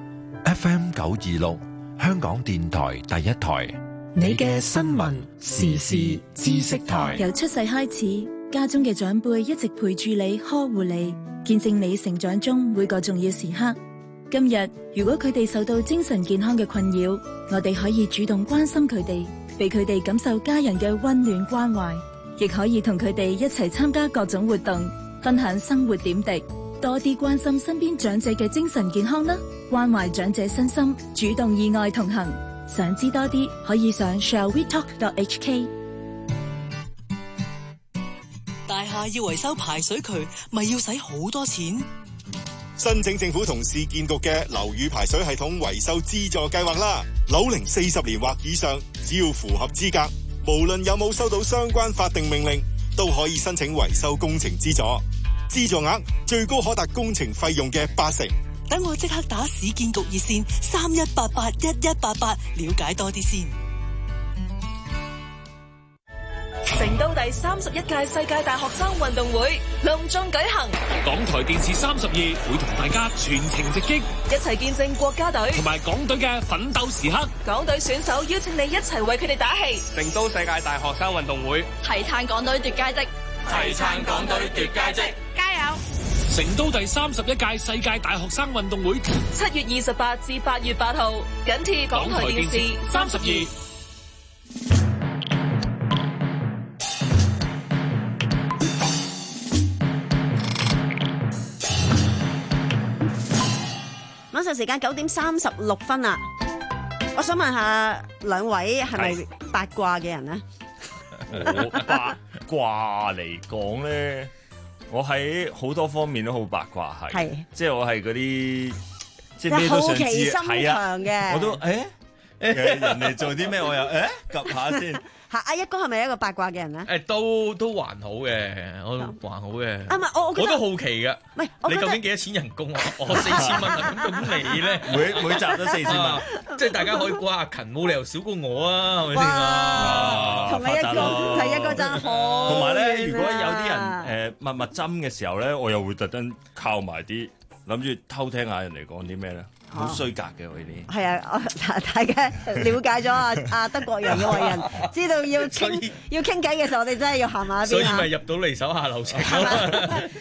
F M 九二六，香港電台第一台， 你嘅新聞時事知識台。 由出世開始，家中嘅長輩一直陪住你，呵護你，見證你成長中每個重要時刻。今日如果佢哋受到精神健康嘅困擾，我哋可以主動關心佢哋，俾佢哋感受家人嘅溫暖關懷，亦可以同佢哋一齊參加各種活動，分享生活點滴。多啲關心身邊長者嘅精神健康啦，關懷長者身心，主動意外同行。想知多啲，可以上 shall we talk dot h k。 大廈要維修排水渠，咪要使好多錢？ 申請政府同市建局嘅樓宇排水系統維修資助計劃啦。樓齡四十年或以上，只要符合資格，無論有冇收到相關法定命令，都可以申請維修工程資助。資助額最高可達工程費用嘅八成。 等我即刻打市建局熱線三一八八一一八八，了解多啲先。 成都第三十一屆世界大學生運動會隆重舉行， 港台電視三十二會同大家全程直擊， 一齊見證國家隊同埋港隊嘅奮鬥時刻。 港隊選手邀請你一齊為佢哋打氣。 成都世界大學生運動會， 齊撐港隊奪佳績， 齊撐港隊奪佳績， 加油！ 成都第三十一屆世界大學生運動會， 七月二十八至八月八號，緊貼港台電視三十二。 晚上時間九點三十六分啦，我想問下兩位係咪八卦嘅人呢？ 我八卦嚟講咧，我喺好多方面都好八卦，係，係即係我係嗰啲即係咩都想知，係啊，我都誒誒人哋做啲咩我又誒及下先。 嚇，阿一哥係咪一個八卦嘅人咧？ 誒，都都還好嘅，我還好嘅。 啊，唔係我， 我都好奇嘅。 唔係， 你究竟幾多錢人工啊？我四千蚊啊，咁咁你咧？ 每每集都四千蚊， 即係大家可以估下勤，冇理由少過我啊，係咪先啊？ 同你一個，同一個真好。 同埋咧，如果有啲人誒密密針嘅時候咧，我又會特登靠埋啲，諗住偷聽下人哋講啲咩咧。好衰格嘅我呢啲， 係啊！大家了解咗阿阿德國人嘅為人，知道要傾要傾偈嘅時候，我哋真係要行埋一邊。 所以咪入到嚟手下留情咯。 喂，其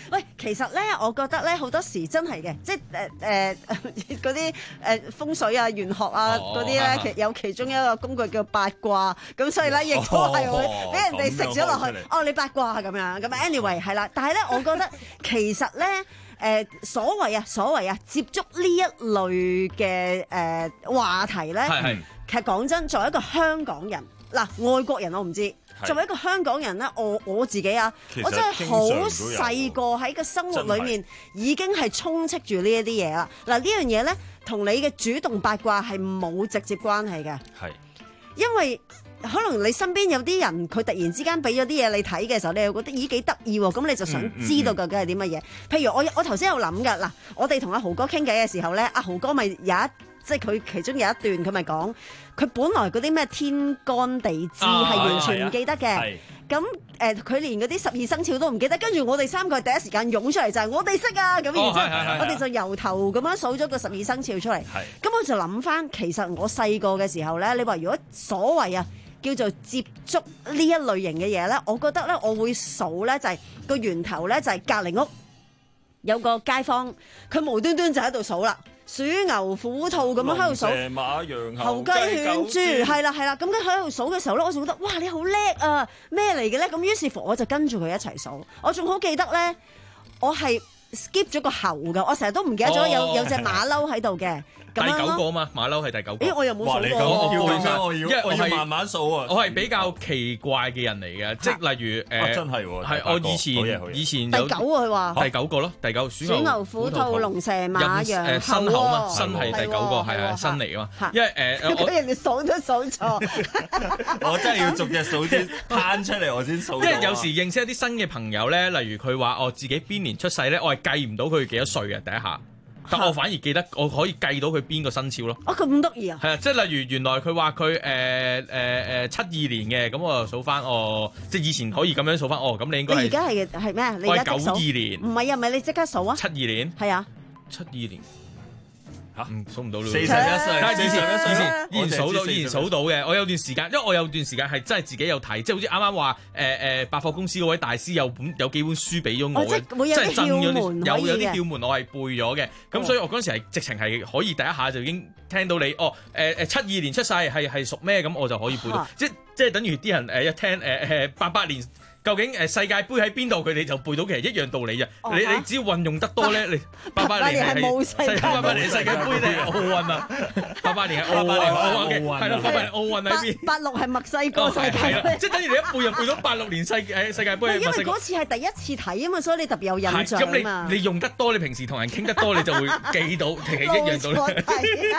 其實咧，我覺得咧好多時真係嘅，即係誒誒嗰啲誒風水啊、玄學啊嗰啲咧，其有其中一個工具叫八卦，咁所以咧亦都係會俾人哋食咗落去。哦，你八卦咁樣，咁 anyway 係啦。但係咧，我覺得其實咧誒、呃、所謂啊所謂啊接觸呢一類嘅誒、呃、話題咧，係係其實講真，作為一個香港人，嗱外國人我唔知。作為一個香港人咧，我我自己啊，我真係好細個喺個生活裏面已經係充斥住呢一啲嘢啦。嗱呢樣嘢咧，同你嘅主動八卦係冇直接關係嘅。係，因為可能你身邊有啲人，佢突然之間俾咗啲嘢你睇嘅時候，你又覺得咦幾得意喎，咁你就想知道究竟係啲乜嘢。譬如我我頭先有諗㗎，嗱，我哋同阿豪哥傾偈嘅時候咧，阿豪哥咪有一。即係佢其中有一段，佢咪講佢本來嗰啲咩天干地支係完全唔記得嘅。咁誒，佢連嗰啲十二生肖都唔記得。跟住我哋三個第一時間湧出嚟就係我哋識啊！咁然之後我哋就由頭咁樣數咗個十二生肖出嚟。咁我就諗翻，其實我細個嘅時候咧，你話如果所謂啊叫做接觸呢一類型嘅嘢咧，我覺得咧我會數咧就係個源頭咧就係隔離屋有個街坊，佢無端端就喺度數啦。鼠牛虎兔咁樣喺度數，蛇馬羊猴雞犬豬，係啦係啦，咁佢喺度數嘅時候咧，我就覺得哇你好叻啊，咩嚟嘅咧？咁於是乎我就跟住佢一齊數，我仲好記得咧，我係 skip 咗個猴㗎，我成日都唔記得咗有有隻馬騮喺度嘅。第九個啊嘛，馬騮係第九個。咦，我又冇數過。我要我要我要慢慢數啊！我係比較奇怪嘅人嚟嘅，即係例如誒，真係喎，係我以前以前有第九啊，佢話第九個咯，第九鼠牛虎兔龍蛇馬羊誒申猴嘛，申係第九個，係啊，申嚟啊嘛，因為誒我人哋數都數錯，我真係要逐隻數先攤出嚟，我先數。因為有時認識一啲新嘅朋友咧，例如佢話我自己邊年出世咧，我係計唔到佢幾多歲嘅第一下。但我反而記得，我可以計到佢邊個生肖咯。啊，咁得意啊！係啊，即係例如原來佢話佢誒誒誒七二年嘅，咁我就數翻哦，即係以前可以咁樣數翻哦，咁你應該係。你而家係係咩啊？你而家九二年。唔係啊，唔係你即刻數啊！七二年。係啊。七二年。嚇，數唔到咯。四十一歲，以前以前以前數到，以前數到嘅。我有段時間，因為我有段時間係真係自己有睇，即係好似啱啱話誒誒百貨公司嗰位大師有本有幾本書俾咗我嘅，即係震咗啲有有啲竅門我係背咗嘅。咁所以我嗰陣時係直情係可以第一下就已經聽到你哦誒誒七二年出世係係屬咩，咁我就可以背到。即即係等於啲人誒一聽誒誒八八年。究竟誒世界盃喺邊度？佢哋就背到其實一樣道理啫。你你只要運用得多咧，你八八年係冇世界八八年世界盃定係奧運啊？八八年係奧運，奧運嘅係咯，八八年奧運喺邊？八六係墨西哥世界盃，即係等於你一背就背到八六年世誒世界盃。因為嗰次係第一次睇啊嘛，所以你特別有印象啊嘛。咁你你用得多，你平時同人傾得多，你就會記到其實一樣道理。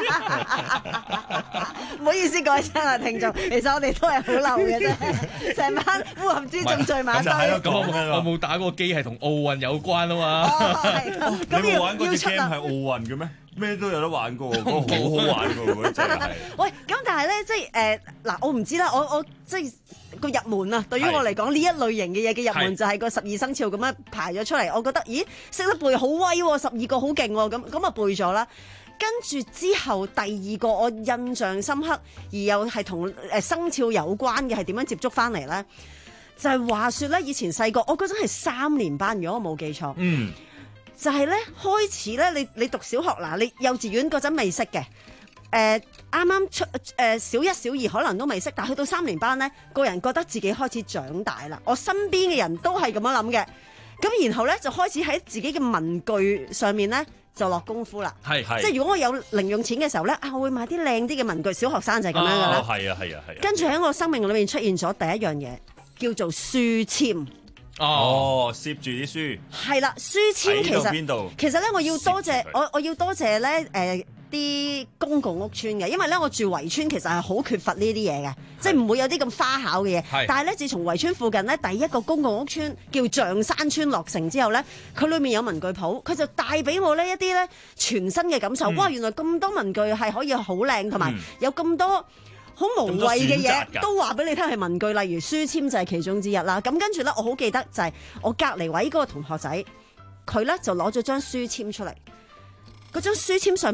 唔好意思，各位親愛聽眾，其實我哋都係好流嘅啫，成班烏合之眾最。咁就係咯，咁我我冇打過機係同奧運有關啊嘛。哦，你冇玩過隻 game 係奧運嘅咩？咩都有得玩過，嗰個好好玩嘅喎，真係。喂，咁但係咧，即係誒嗱，我唔知啦，我我即係個入門啊。對於我嚟講，呢一類型嘅嘢嘅入門就係個十二生肖咁樣排咗出嚟。我覺得，咦，識得背好威喎，十二個好勁喎，咁咁啊背咗啦。跟住之後第二個我印象深刻，而又係同誒生肖有關嘅係點樣接觸翻嚟咧？就係話說咧，以前細個，我嗰陣係三年班，如果我冇記錯，嗯，就係咧開始咧，你你讀小學嗱，你幼稚園嗰陣未識嘅，誒啱啱出誒、呃、小一小二可能都未識，但係去到三年班咧，個人覺得自己開始長大啦。我身邊嘅人都係咁樣諗嘅，咁然後咧就開始喺自己嘅文具上面咧就落功夫啦。係係，即係如果我有零用錢嘅時候咧，啊，我會買啲靚啲嘅文具，小學生就係咁樣噶啦。係啊係啊係啊。跟住喺我生命裏面出現咗第一樣嘢。叫做書籤哦，攝住啲書係啦，書籤其實邊度？其實咧，我要多謝我，我要多謝咧誒啲公共屋邨嘅，因為咧我住圍村，其實係好缺乏呢啲嘢嘅，即係唔會有啲咁花巧嘅嘢。但係咧，自從圍村附近咧第一個公共屋邨叫象山村落成之後咧，佢裏面有文具鋪，佢就帶俾我呢一啲咧全新嘅感受。嗯、哇！原來咁多文具係可以好靚，同埋有咁多。好無謂嘅嘢都話俾你聽係文具，例如書籤就係其中之一啦。咁跟住咧，我好記得就係我隔離位嗰個同學仔，佢咧就攞咗張書籤出嚟。嗰張書籤上面咧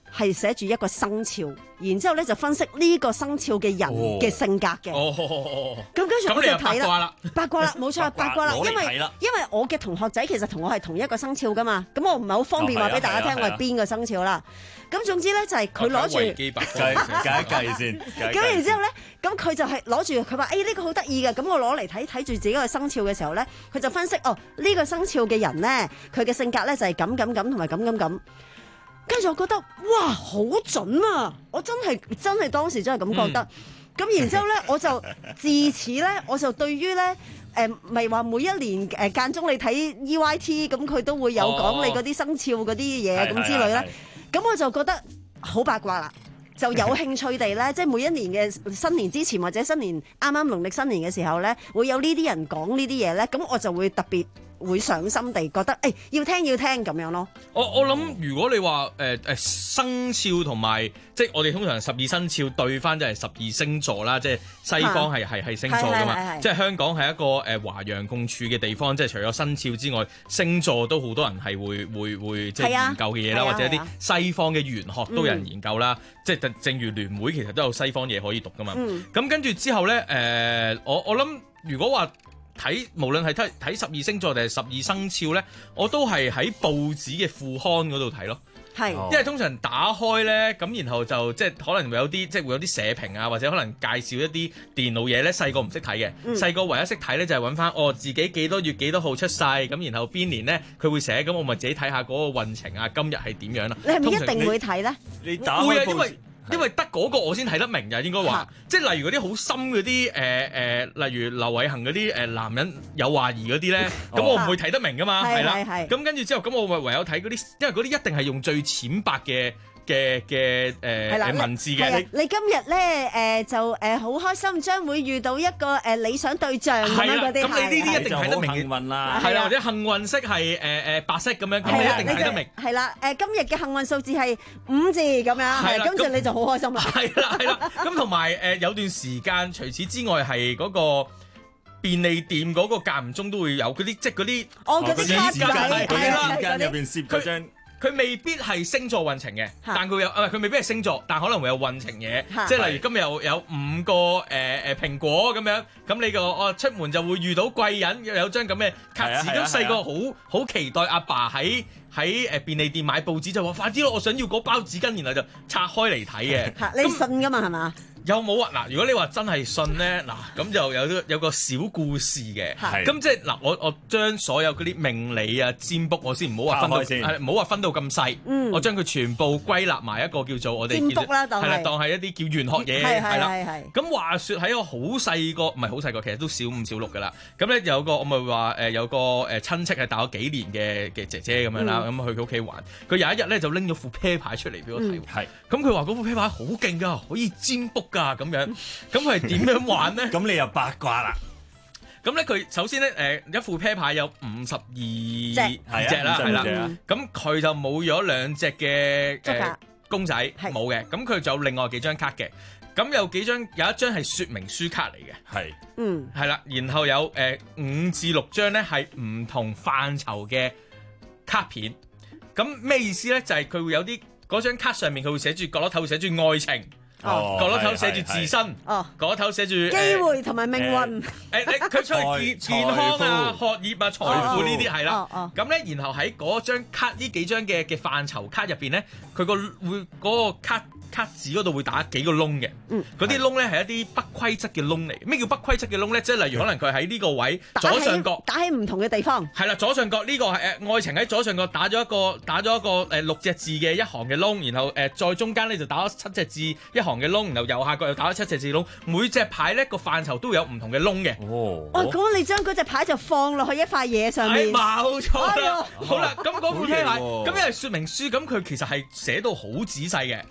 係寫住一個生肖，然之後咧就分析呢個生肖嘅人嘅性格嘅。 哦， 咁跟住我就睇啦，八卦啦，冇錯，八卦啦，因為因為我嘅同學仔其實同我係同一個生肖噶嘛，咁我唔係好方便話俾大家聽我係邊個生肖啦。咁總之咧就係佢攞住計一計先， 咁然之後咧，咁佢就係攞住佢話，誒呢個好得意嘅，咁我攞嚟睇睇住自己個生肖嘅時候咧，佢就分析哦呢個生肖嘅人咧，佢嘅性格咧就係咁咁咁同埋咁咁咁。跟住我覺得哇好準啊！我真係真係當時真係咁覺得。咁、嗯、然之後咧，我就自此咧，我就對於咧誒，咪、呃、話每一年誒、呃、間中你睇 E Y T，咁佢都會有講你嗰啲生肖嗰啲嘢咁之類咧。咁我就覺得好八卦啦，就有興趣地咧，即係每一年嘅新年之前或者新年啱啱農曆新年嘅時候咧，會有呢啲人講呢啲嘢咧，咁我就會特別會上心地覺得，誒、欸、要聽要聽咁樣咯。 我我諗如果你話誒誒生肖同埋，即係我哋通常十二生肖對翻就係十二星座啦，即係西方係係係星座噶嘛，即係香港係一個誒華洋共處嘅地方，即係除咗生肖之外，星座都好多人係會會會即係研究嘅嘢啦，或者一啲西方嘅玄學都有人研究啦，嗯、即係正如聯會其實都有西方嘢可以讀噶嘛。咁、嗯、跟住之後咧，誒、呃、我我諗如果話，睇無論係睇睇十二星座定係十二生肖咧，我都係喺報紙嘅副刊嗰度睇咯。係，因為通常打開咧，咁然後就即係可能會有啲即係會有啲社評啊，或者可能介紹一啲電腦嘢咧。細個唔識睇嘅，細個、嗯、唯一識睇咧就係揾翻哦自己幾多月幾多號出世，咁然後邊年咧佢會寫，咁我咪自己睇下嗰個運程啊，今日係點樣啦。 你係咪一定會睇咧？ 你打開報紙。 因為得嗰個我先睇得明嘅，應該話，即係例如嗰啲好深嗰啲誒誒，例如劉偉恒嗰啲誒男人有話兒嗰啲咧，咁我唔會睇得明噶嘛，係啦，咁跟住之後，咁我咪唯有睇嗰啲，因為嗰啲一定係用最淺白嘅嘅嘅誒文字嘅。 你今日咧誒就誒好開心，將會遇到一個誒理想對象咁樣嗰啲， 咁你呢啲一定睇得明嘅。 幸運啦， 係啦，或者幸運色係誒誒白色咁樣，咁你一定睇得明。 係啦，誒今日嘅幸運數字係五字咁樣，係跟住你就好開心啦。 係啦係啦，咁同埋誒有段時間，除此之外係嗰個便利店嗰個間唔中都會有嗰啲，即係嗰啲哦嗰啲卡仔， 係啦，間入邊攝嗰張。 佢未必係星座運程嘅，但佢有啊，佢未必係星座，但可能會有運程嘢，即係例如今日有有五個誒誒、呃、蘋果咁樣，咁你個哦出門就會遇到貴人，有有張咁嘅卡紙，咁細個好好期待阿爸喺喺誒便利店買報紙，就話快啲咯，我想要嗰包紙巾，然後就拆開嚟睇嘅。 你信㗎嘛係嘛？ 有冇啊？嗱，如果你話真係信咧，嗱咁就有有個小故事嘅。咁即係嗱，我我將所有嗰啲命理啊、占卜，我先唔好話分到，唔好話分到咁細。嗯、我將佢全部歸納埋一個叫做我哋占卜啦，當係當係一啲叫玄學嘢，係啦。咁話説喺個好細個，唔係好細個，其實都小五小六噶啦。咁咧有個我咪話誒有個誒親戚係大我幾年嘅嘅姐姐咁樣啦，咁、嗯、去佢屋企玩。佢有一日咧就拎咗副啤牌出嚟俾我睇。係、嗯。咁佢話嗰副啤牌好勁㗎，可以占卜。咁樣，咁佢係點樣玩咧？ 咁你又八卦啦。 咁咧佢首先咧，誒、呃、一副啤牌有五十二隻啦，係啦。咁佢就冇咗兩隻嘅誒公仔，冇嘅。咁佢就有另外幾張卡嘅。咁有幾張，有一張係說明書卡嚟嘅，係，嗯，係啦。然後有誒、呃、五至六張咧係唔同範疇嘅卡片。咁咩意思咧？就係、是、佢會有啲嗰張卡上面佢會寫住角落頭會寫住愛情。哦，角落頭寫住自身，哦，角落頭寫住機會同埋命運。 誒誒，佢出嚟健健康啊、學業啊、財富呢啲係啦。咁咧，然後喺嗰張卡呢幾張嘅嘅範疇卡入邊咧，佢個會嗰個卡卡紙嗰度會打幾個窿嘅。嗯，嗰啲窿咧係一啲不規則嘅窿嚟。咩叫不規則嘅窿咧？即係例如可能佢喺呢個位左上角打喺唔同嘅地方。 係啦，左上角呢個係誒愛情喺左上角打咗一個打咗一個誒六隻字嘅一行嘅窿，然後誒再中間咧就打咗七隻字一行嘅窿，然後右下角又打咗七隻字窿，每隻牌咧個範疇都有唔同嘅窿嘅。哦， 哦，咁你將嗰隻牌就放落去一塊嘢上面。 冇錯啦。好啦，咁嗰副啤牌，咁因為說明書，咁佢其實係寫到好仔細嘅。嗱，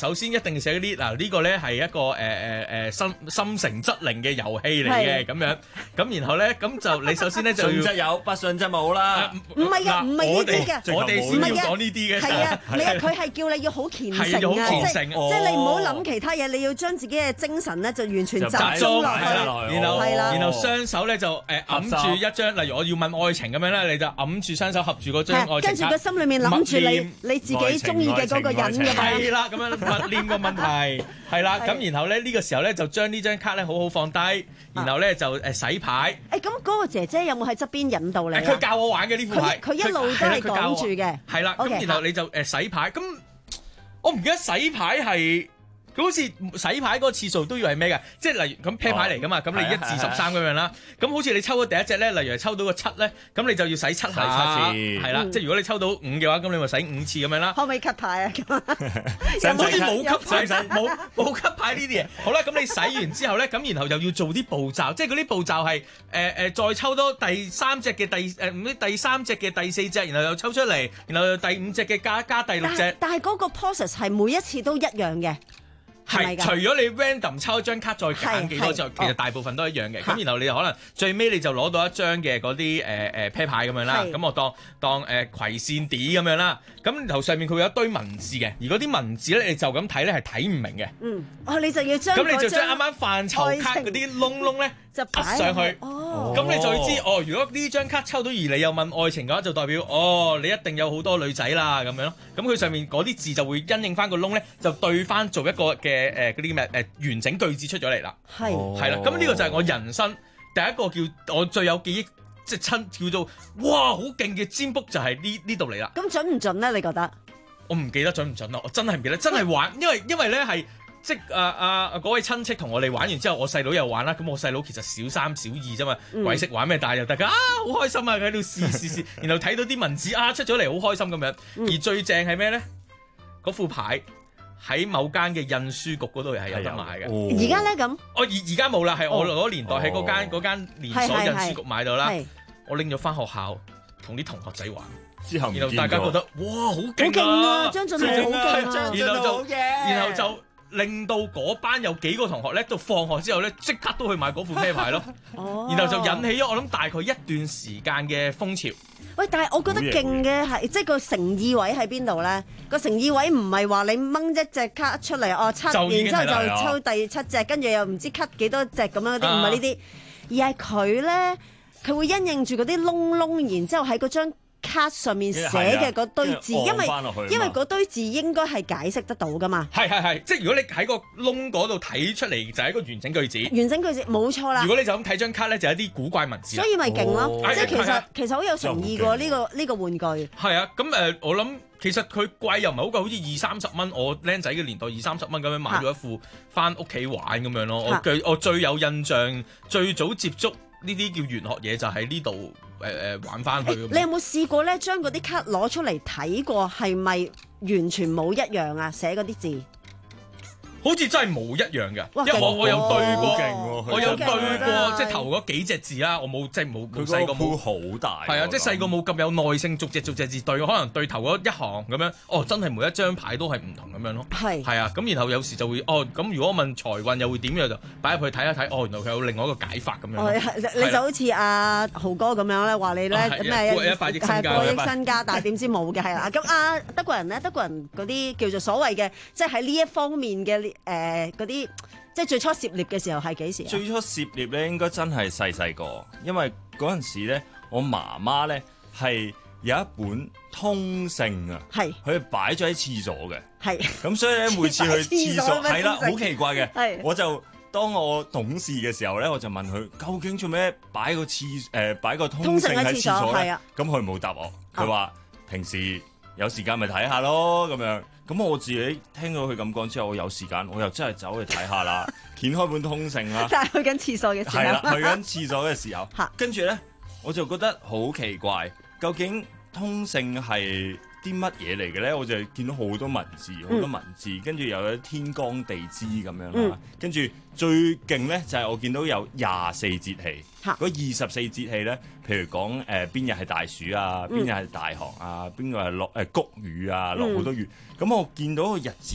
首先一定寫嗰啲嗱呢個咧係一個誒誒誒心心誠則靈嘅遊戲嚟嘅咁樣，咁然後咧咁就你首先咧就要信則有，不信則冇啦。 唔係啊，唔係呢啲嘅， 我哋先要講呢啲嘅。 係啊，你啊佢係叫你要好虔誠啊，即係即係你唔好諗其他嘢，你要將自己嘅精神咧就完全集中落去， 然後然後雙手咧就誒揞住一張，例如我要問愛情咁樣咧，你就揞住雙手合住嗰張愛情卡， 跟住個心裏面諗住你你自己中意嘅嗰個人嘅， 係啦，咁樣默念個問題，係啦，咁然後咧呢個時候咧就將呢張卡咧好好放低，然後咧就誒洗牌。 誒咁嗰個姐姐有冇喺側邊引導你？ 佢教我玩嘅呢副牌， 佢一路都係講住嘅。 係啦，咁然後你就誒洗牌，咁我唔記得洗牌係。佢好似洗牌嗰個次數都要係咩嘅？即係例如咁啤牌嚟噶嘛，咁、哦、你一至十三咁樣啦。咁好似你抽咗第一隻咧，例如係抽到個七咧，咁你就要洗七下，係啦。即係如果你抽到五嘅話，咁你咪洗五次咁樣啦。 可唔可以 cut 牌啊？ 咁好似冇 cut 牌，冇冇 cut 牌呢啲嘢。好啦，咁你洗完之後咧，咁然後又要做啲步驟，即係嗰啲步驟係誒誒再抽多第三隻嘅第誒唔知第三隻嘅第四隻，然後又抽出嚟，然後第五隻嘅加加第六隻。 但係嗰個 process 係每一次都一樣嘅。 係，除咗你 random 抽一張卡再揀幾多之後，其實大部分都一樣嘅。咁、哦、然後你就可能最尾你就攞到一張嘅嗰啲誒誒啤牌咁樣啦。咁我當當誒、呃、葵扇碟咁樣啦。咁頭上面佢會有一堆文字嘅，而嗰啲文字咧你就咁睇咧係睇唔明嘅。 嗯，哦，你就要將咁你就將啱啱範疇卡嗰啲窿窿咧就擺上去。哦，咁你就要知哦。如果呢張卡抽到而你又問愛情嘅話，就代表哦你一定有好多女仔啦咁樣咯。咁佢上面嗰啲字就會因應翻個窿咧，就對翻做一個嘅。嘅誒嗰啲咩誒完整句子出咗嚟啦，係係啦，咁呢個就係我人生第一個叫我最有記憶，即係親叫做哇好勁嘅占卜就係呢呢度嚟啦。 咁準唔準咧？你覺得？ 我唔記得準唔準咯，我真係唔記得，真係玩，因為因為咧係即係啊啊嗰位親戚同我哋玩完之後，我細佬又玩啦，咁我細佬其實小三小二啫嘛，嗯、鬼識玩咩，但係又大家啊好開心啊，佢喺度試試試，然後睇到啲文字啊出咗嚟好開心咁樣，嗯、而最正係咩咧？嗰副牌。喺某間嘅印書局嗰度係有得買嘅。 而家咧咁， 我而而家冇啦，係我嗰年代喺嗰間嗰間連鎖印書局買到啦。我拎咗翻學校同啲同學仔玩，之後然後大家覺得哇好勁啊， 張俊浩好勁啊， 然後就然後就令到嗰班有幾個同學咧，到放學之後咧即刻都去買嗰副啤牌咯。然後就引起咗我諗大概一段時間嘅風潮。 喂，但係我覺得勁嘅係，即係個誠意位喺邊度咧？個誠意位唔係話你掹一隻卡出嚟，哦七，然之後就抽第七隻，跟住又唔知 cut 幾多隻咁樣嗰啲，唔係呢啲，而係佢咧，佢會因應住嗰啲窿窿，然之後喺嗰張卡上面寫嘅嗰堆字，因為因為嗰堆字應該係解釋得到噶嘛。 係係係，即係如果你喺個窿嗰度睇出嚟，就係一個完整句子。 完整句子冇錯啦。 如果你就咁睇張卡咧，就係一啲古怪文字。 所以咪勁咯，即係其實其實好有誠意喎呢個呢個玩具。 係啊，咁誒，我諗其實佢貴又唔係好貴，好似二三十蚊。我僆仔嘅年代二三十蚊咁樣買咗一副翻屋企玩咁樣咯。我最我最有印象，最早接觸呢啲叫玄學嘢就喺呢度。誒誒玩翻去。 你有冇試過咧？將嗰啲卡攞出嚟睇過，係咪完全冇一樣啊？寫嗰啲字， 好似真係冇一樣嘅，因為我我有對過，我有對過，即係頭嗰幾隻字啦，我冇即係冇冇細個冇好大， 係啊，即係細個冇咁有耐性，逐隻逐隻字對，可能對頭嗰一行咁樣，哦，真係每一張牌都係唔同咁樣咯，係係啊，咁然後有時就會哦，咁如果我問財運又會點樣就擺入去睇一睇，哦，原來佢有另外一個解法咁樣， 你就好似阿豪哥咁樣咧，話你咧咩一百億身家， 過億身家，但係點知冇嘅係啦，咁阿德國人咧，德國人嗰啲叫做所謂嘅，即係喺呢一方面嘅。誒嗰啲即係最初涉獵嘅時候係幾時啊？ 最初涉獵咧應該真係細細個，因為嗰陣時咧，我媽媽咧係有一本通勝啊，係佢擺咗喺廁所嘅，係咁所以咧每次去廁所係啦，好奇怪嘅，係我就當我懂事嘅時候咧，我就問佢究竟做咩擺個廁誒擺個通勝喺廁所咧？咁佢冇答我，佢話、哦、平時有時間咪睇下咯咁樣。咁我自己聽到佢咁講之後，我有時間我又真係走去睇下啦，掀開本通勝啦。 但係去緊廁所嘅時候， 係啦，去緊廁所嘅時候，跟住咧我就覺得好奇怪，究竟通勝係啲乜嘢嚟嘅咧？我就見到好多文字，好、嗯、多文字，跟住又有天干地支咁樣啦。跟、嗯、住最勁咧就係、是、我見到有廿四節氣，嗰二十四節氣咧，譬如講誒邊日係大暑啊，邊日係大寒啊，邊個係落誒谷雨啊，落好多雨。咁、嗯、我見到個日子咧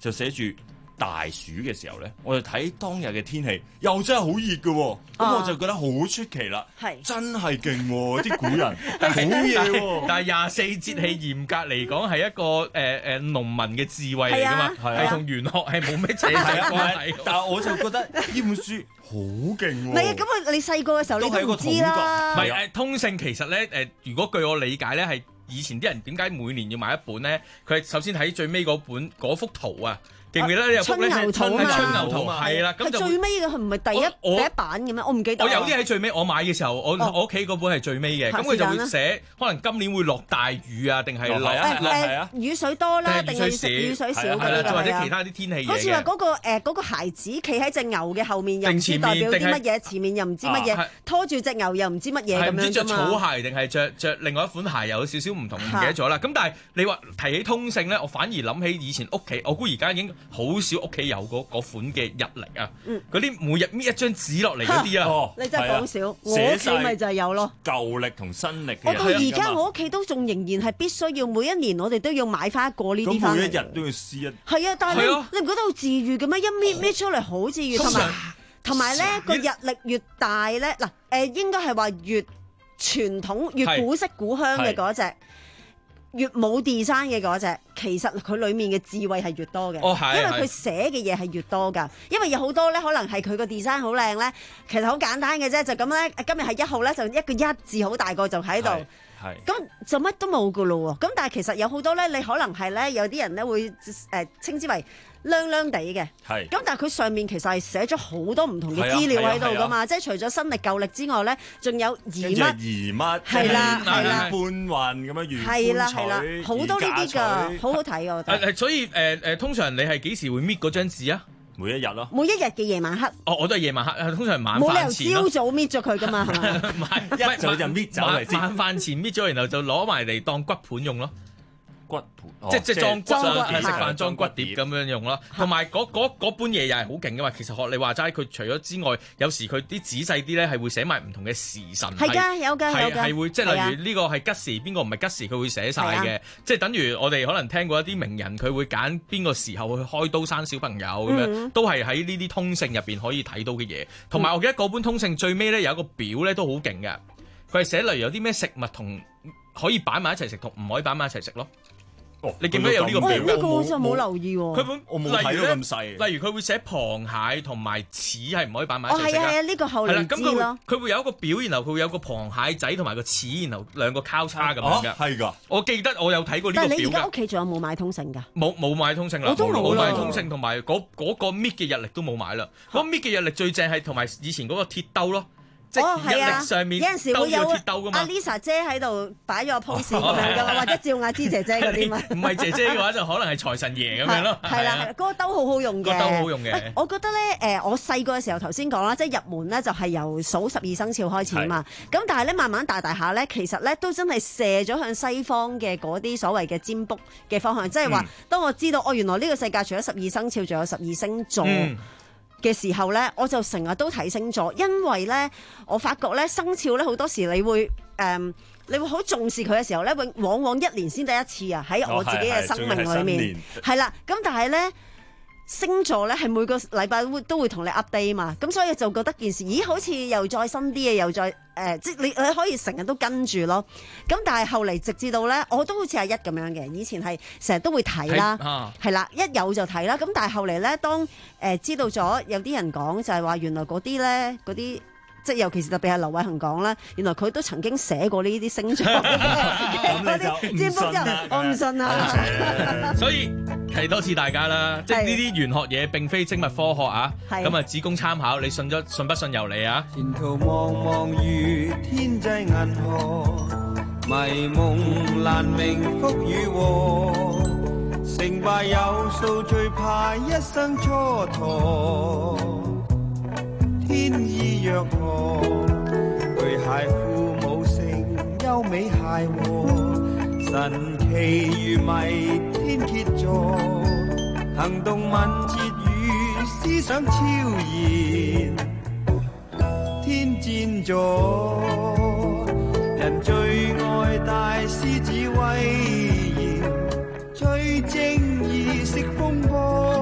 就寫住大暑嘅時候咧，我就睇當日嘅天氣又真係好熱嘅喎，咁我就覺得好出奇啦，真係勁喎啲古人，好嘢喎！ 但係廿四節氣嚴格嚟講係一個誒誒農民嘅智慧嚟㗎嘛，係同玄學係冇咩扯上關係。 但係我就覺得呢本書好勁喎。 唔係啊，咁啊你細個嘅時候你都唔知啦。 唔係誒通勝其實咧誒，如果據我理解咧係以前啲人點解每年要買一本咧？佢係首先睇最尾嗰本嗰幅圖啊。記唔記得呢？有幅咧春春牛圖嘛，係啦，咁就最尾嘅，佢唔係第一第一版嘅咩？我唔記得。 我有啲喺最尾，我買嘅時候，我我屋企嗰本係最尾嘅，咁佢就會寫可能今年會落大雨啊，定係落係啊雨水多啦，定係雨水少嘅， 或者其他啲天氣嘢。 好似話嗰個誒嗰個孩子企喺隻牛嘅後面，又唔知代表啲乜嘢，前面又唔知乜嘢，拖住隻牛又唔知乜嘢咁樣㗎嘛。唔知著草鞋定係着着另外一款鞋，有少少唔同，唔記得咗啦。咁但係你話提起通勝咧，我反而諗起以前屋企，我估而家已經好少屋企有嗰款嘅日曆啊，嗰啲每日搣一張紙落嚟嗰啲啊， 你真係講少，我屋企咪就係有咯。 舊曆同新曆， 我到而家我屋企都仲仍然係必須要每一年我哋都要買翻一個呢啲翻嚟。 咁每一日都要撕一。 係啊，但係你你唔覺得好治愈嘅咩？一搣搣出嚟好治愈，同埋同埋咧個日曆越大咧，嗱誒應該係話越傳統、越古色古香嘅嗰隻。越冇 design 嘅嗰隻，其實佢裡面嘅智慧係越多嘅， 哦、 因為佢寫嘅嘢係越多㗎。因為有好多咧，可能係佢個 design 好靚咧，其實好簡單嘅啫，就咁咧。今日係一號咧，就一個一字好大個就喺度，咁就乜都冇㗎咯喎。咁但係其實有好多咧，你可能係咧，有啲人咧會誒、呃、稱之為靚靚地嘅，咁但係佢上面其實係寫咗好多唔同嘅資料喺度噶嘛，即係除咗新曆舊曆之外咧，仲有移乜移乜， 係啦係啦， 搬運咁樣預係啦係啦，好多呢啲㗎，好好睇㗎我覺得。 所以誒誒，通常你係幾時會搣嗰張紙啊？ 每一日咯， 每一日嘅夜晚黑。 哦，我都係夜晚黑，通常係晚飯前咯。 冇理由朝早搣咗佢㗎嘛，係咪？ 唔係，一早就搣走嚟先。晚飯前搣咗，然後就攞埋嚟當骨盤用咯。骨盤，即即裝骨啊！食飯裝骨碟咁樣用咯。同埋嗰嗰嗰般嘢又係好勁㗎嘛。其實學你話齋，佢除咗之外，有時佢啲仔細啲咧係會寫埋唔同嘅時辰。 係㗎，有㗎，有㗎。 係會即係例如呢個係吉時，邊個唔係吉時，佢會寫晒嘅。即係等於我哋可能聽過一啲名人，佢會揀邊個時候去開刀生小朋友咁樣，都係喺呢啲通勝入邊可以睇到嘅嘢。同埋我記得嗰本通勝最尾咧有一個表咧都好勁嘅，佢係寫例如有啲咩食物同可以擺埋一齊食，同唔可以擺埋一齊食咯。哦、你記唔記得有呢個表？ 呢個我就冇留意喎。 佢本我冇睇到咁細。 例如佢會寫螃蟹同埋柿係唔可以擺埋一齊食。 哦，係啊係啊，呢、呢個後嚟知咯。 佢會有一個表，然後佢會有個螃蟹仔同埋個柿，然後兩個交叉咁樣嘅。 係㗎、啊， 我記得我有睇過呢個表。 但係你而家屋企仲有冇買通勝㗎？ 冇冇買通勝啦。 我都冇買通勝同埋嗰嗰個搣嘅日曆都冇買啦。嗰搣嘅日曆最正係同埋以前嗰個鐵兜咯。 哦，係啊， 上面有陣時會有阿 Lisa 姐喺度擺咗個 pose 咁樣噶嘛，或者趙雅芝姐姐嗰啲嘛。 唔係姐姐嘅話，就可能係財神爺咁樣咯。 係啦，嗰個兜好好用嘅。 個兜好用嘅。 我覺得咧，誒，我細個嘅時候頭先講啦，即係入門咧就係由數十二生肖開始啊嘛。咁但係咧慢慢大大下咧，其實咧都真係射咗向西方嘅嗰啲所謂嘅占卜嘅方向，即係話當我知道哦，原來呢個世界除咗十二生肖，仲有十二星座。嘅時候咧，我就成日都睇星座，因為咧，我發覺咧生肖咧好多時你會誒、嗯，你會好重視佢嘅時候咧，永往往一年先得一次啊！喺我自己嘅生命裏面，係啦、哦，咁但係咧。星座咧係每個禮拜會都會同你 update 嘛，咁所以就覺得件事，咦好似又再新啲嘅，又再誒、呃，即係你你可以成日都跟住咯。咁但係後嚟直至到咧，我都好似阿一咁樣嘅，以前係成日都會睇啦，係啦、啊，一有就睇啦。咁但係後嚟咧，當誒、呃、知道咗有啲人講就係話，原來嗰啲咧嗰啲。即係尤其是特別係劉偉恒講啦，原來佢都曾經寫過呢啲星座嗰啲占卜之後，我唔信啊！ 所以提多次大家啦，即係呢啲玄學嘢並非精密科學啊，咁啊只供參考，你信咗信不信由你啊！ 前途茫茫如天際銀河，迷夢難明福與禍，成敗有數最怕一生蹉跎。天意若何？巨蟹父母性優美諧和，神奇如迷天蠍座，行動敏捷與思想超然，天戰座。人最愛大獅子威嚴，最正義式風波。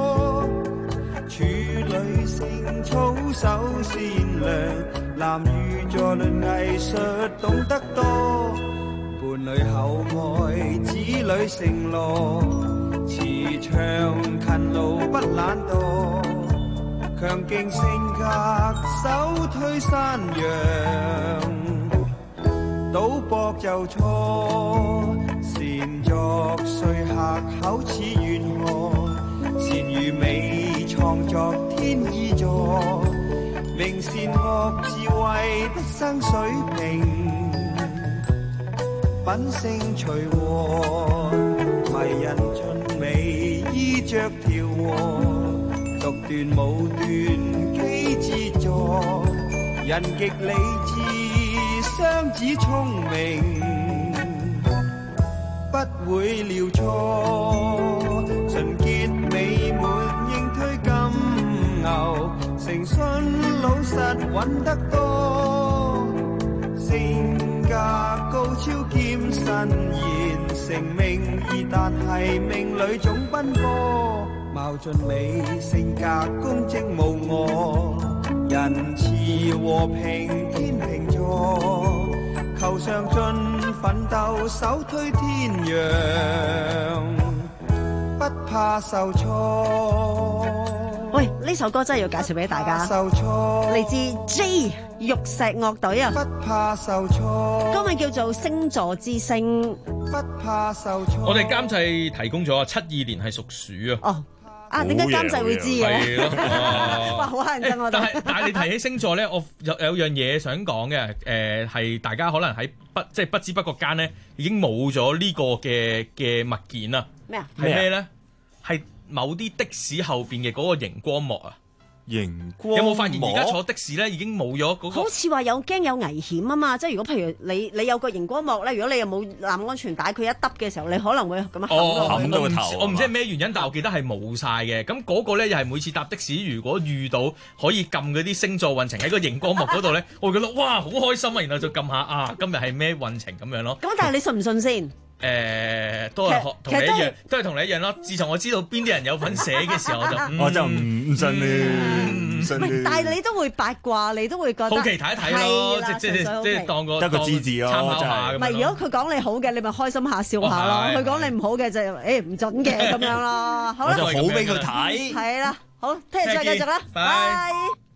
善良，男女座論藝術懂得多，伴侶厚愛，子女承諾，慈祥勤勞不懶惰，強勁性格手推山羊，賭博就錯，善作說客口似懸河，善與美創作天意座，明善惡智慧不生水平，品性隨和，迷人俊美衣着調和，獨斷武斷機智座，人極理智雙子聰明，不會料錯，純潔美滿應推金牛，誠信老實揾得多，性格高超兼慎言，成名義但係命裏總奔波，貌俊美性格公正無我，仁慈和平天秤座，求上進奮鬥手推天陽，不怕受挫。 喂，呢首歌真係要介紹俾大家， 受挫嚟自 J 玉石樂隊啊！ 不怕受挫， 歌名叫做《星座之星》。 不怕受挫。 我哋監製提供咗啊，七二年係屬鼠啊。 哦。啊！點解監製會知嘅？ 係咯， 哇！好乞人憎我哋。 但係但係你提起星座咧，我有有樣嘢想講嘅，誒、呃、係大家可能喺不即係不知不覺間咧，已經冇咗呢個嘅嘅物件啊。 咩啊？ 係咩咧？係某啲的士後邊嘅嗰個熒光幕啊。 熒光幕有冇發現而家坐的士咧已經冇咗嗰個？ 好似話有驚有危險啊嘛！即係如果譬如你你有個熒光幕咧，如果你又冇攬安全帶，佢一揼嘅時候，你可能會咁樣冚到個頭。 我唔知係咩原因，但我記得係冇晒嘅。咁嗰個咧又係每次搭的士，如果遇到可以撳嗰啲星座運程喺個熒光幕嗰度咧，我會覺得哇好開心啊！然後就撳下啊，今日係咩運程咁樣咯。 咁但係你信唔信先？ 誒、呃、都係同你一樣，都係同你一樣咯。自從我知道邊啲人有份寫嘅時候，我就、嗯、 我就唔唔信你，唔信你。 但係你都會八卦，你都會覺得好奇睇一睇咯，即即即即當個得個知字咯， 參考下咁。 唔係，如果佢講你好嘅，你咪開心下笑下咯；佢講、哦、你唔好嘅就誒唔準嘅咁樣咯。好啦， 我就好俾佢睇。 係啦，好，聽日再繼續啦，拜。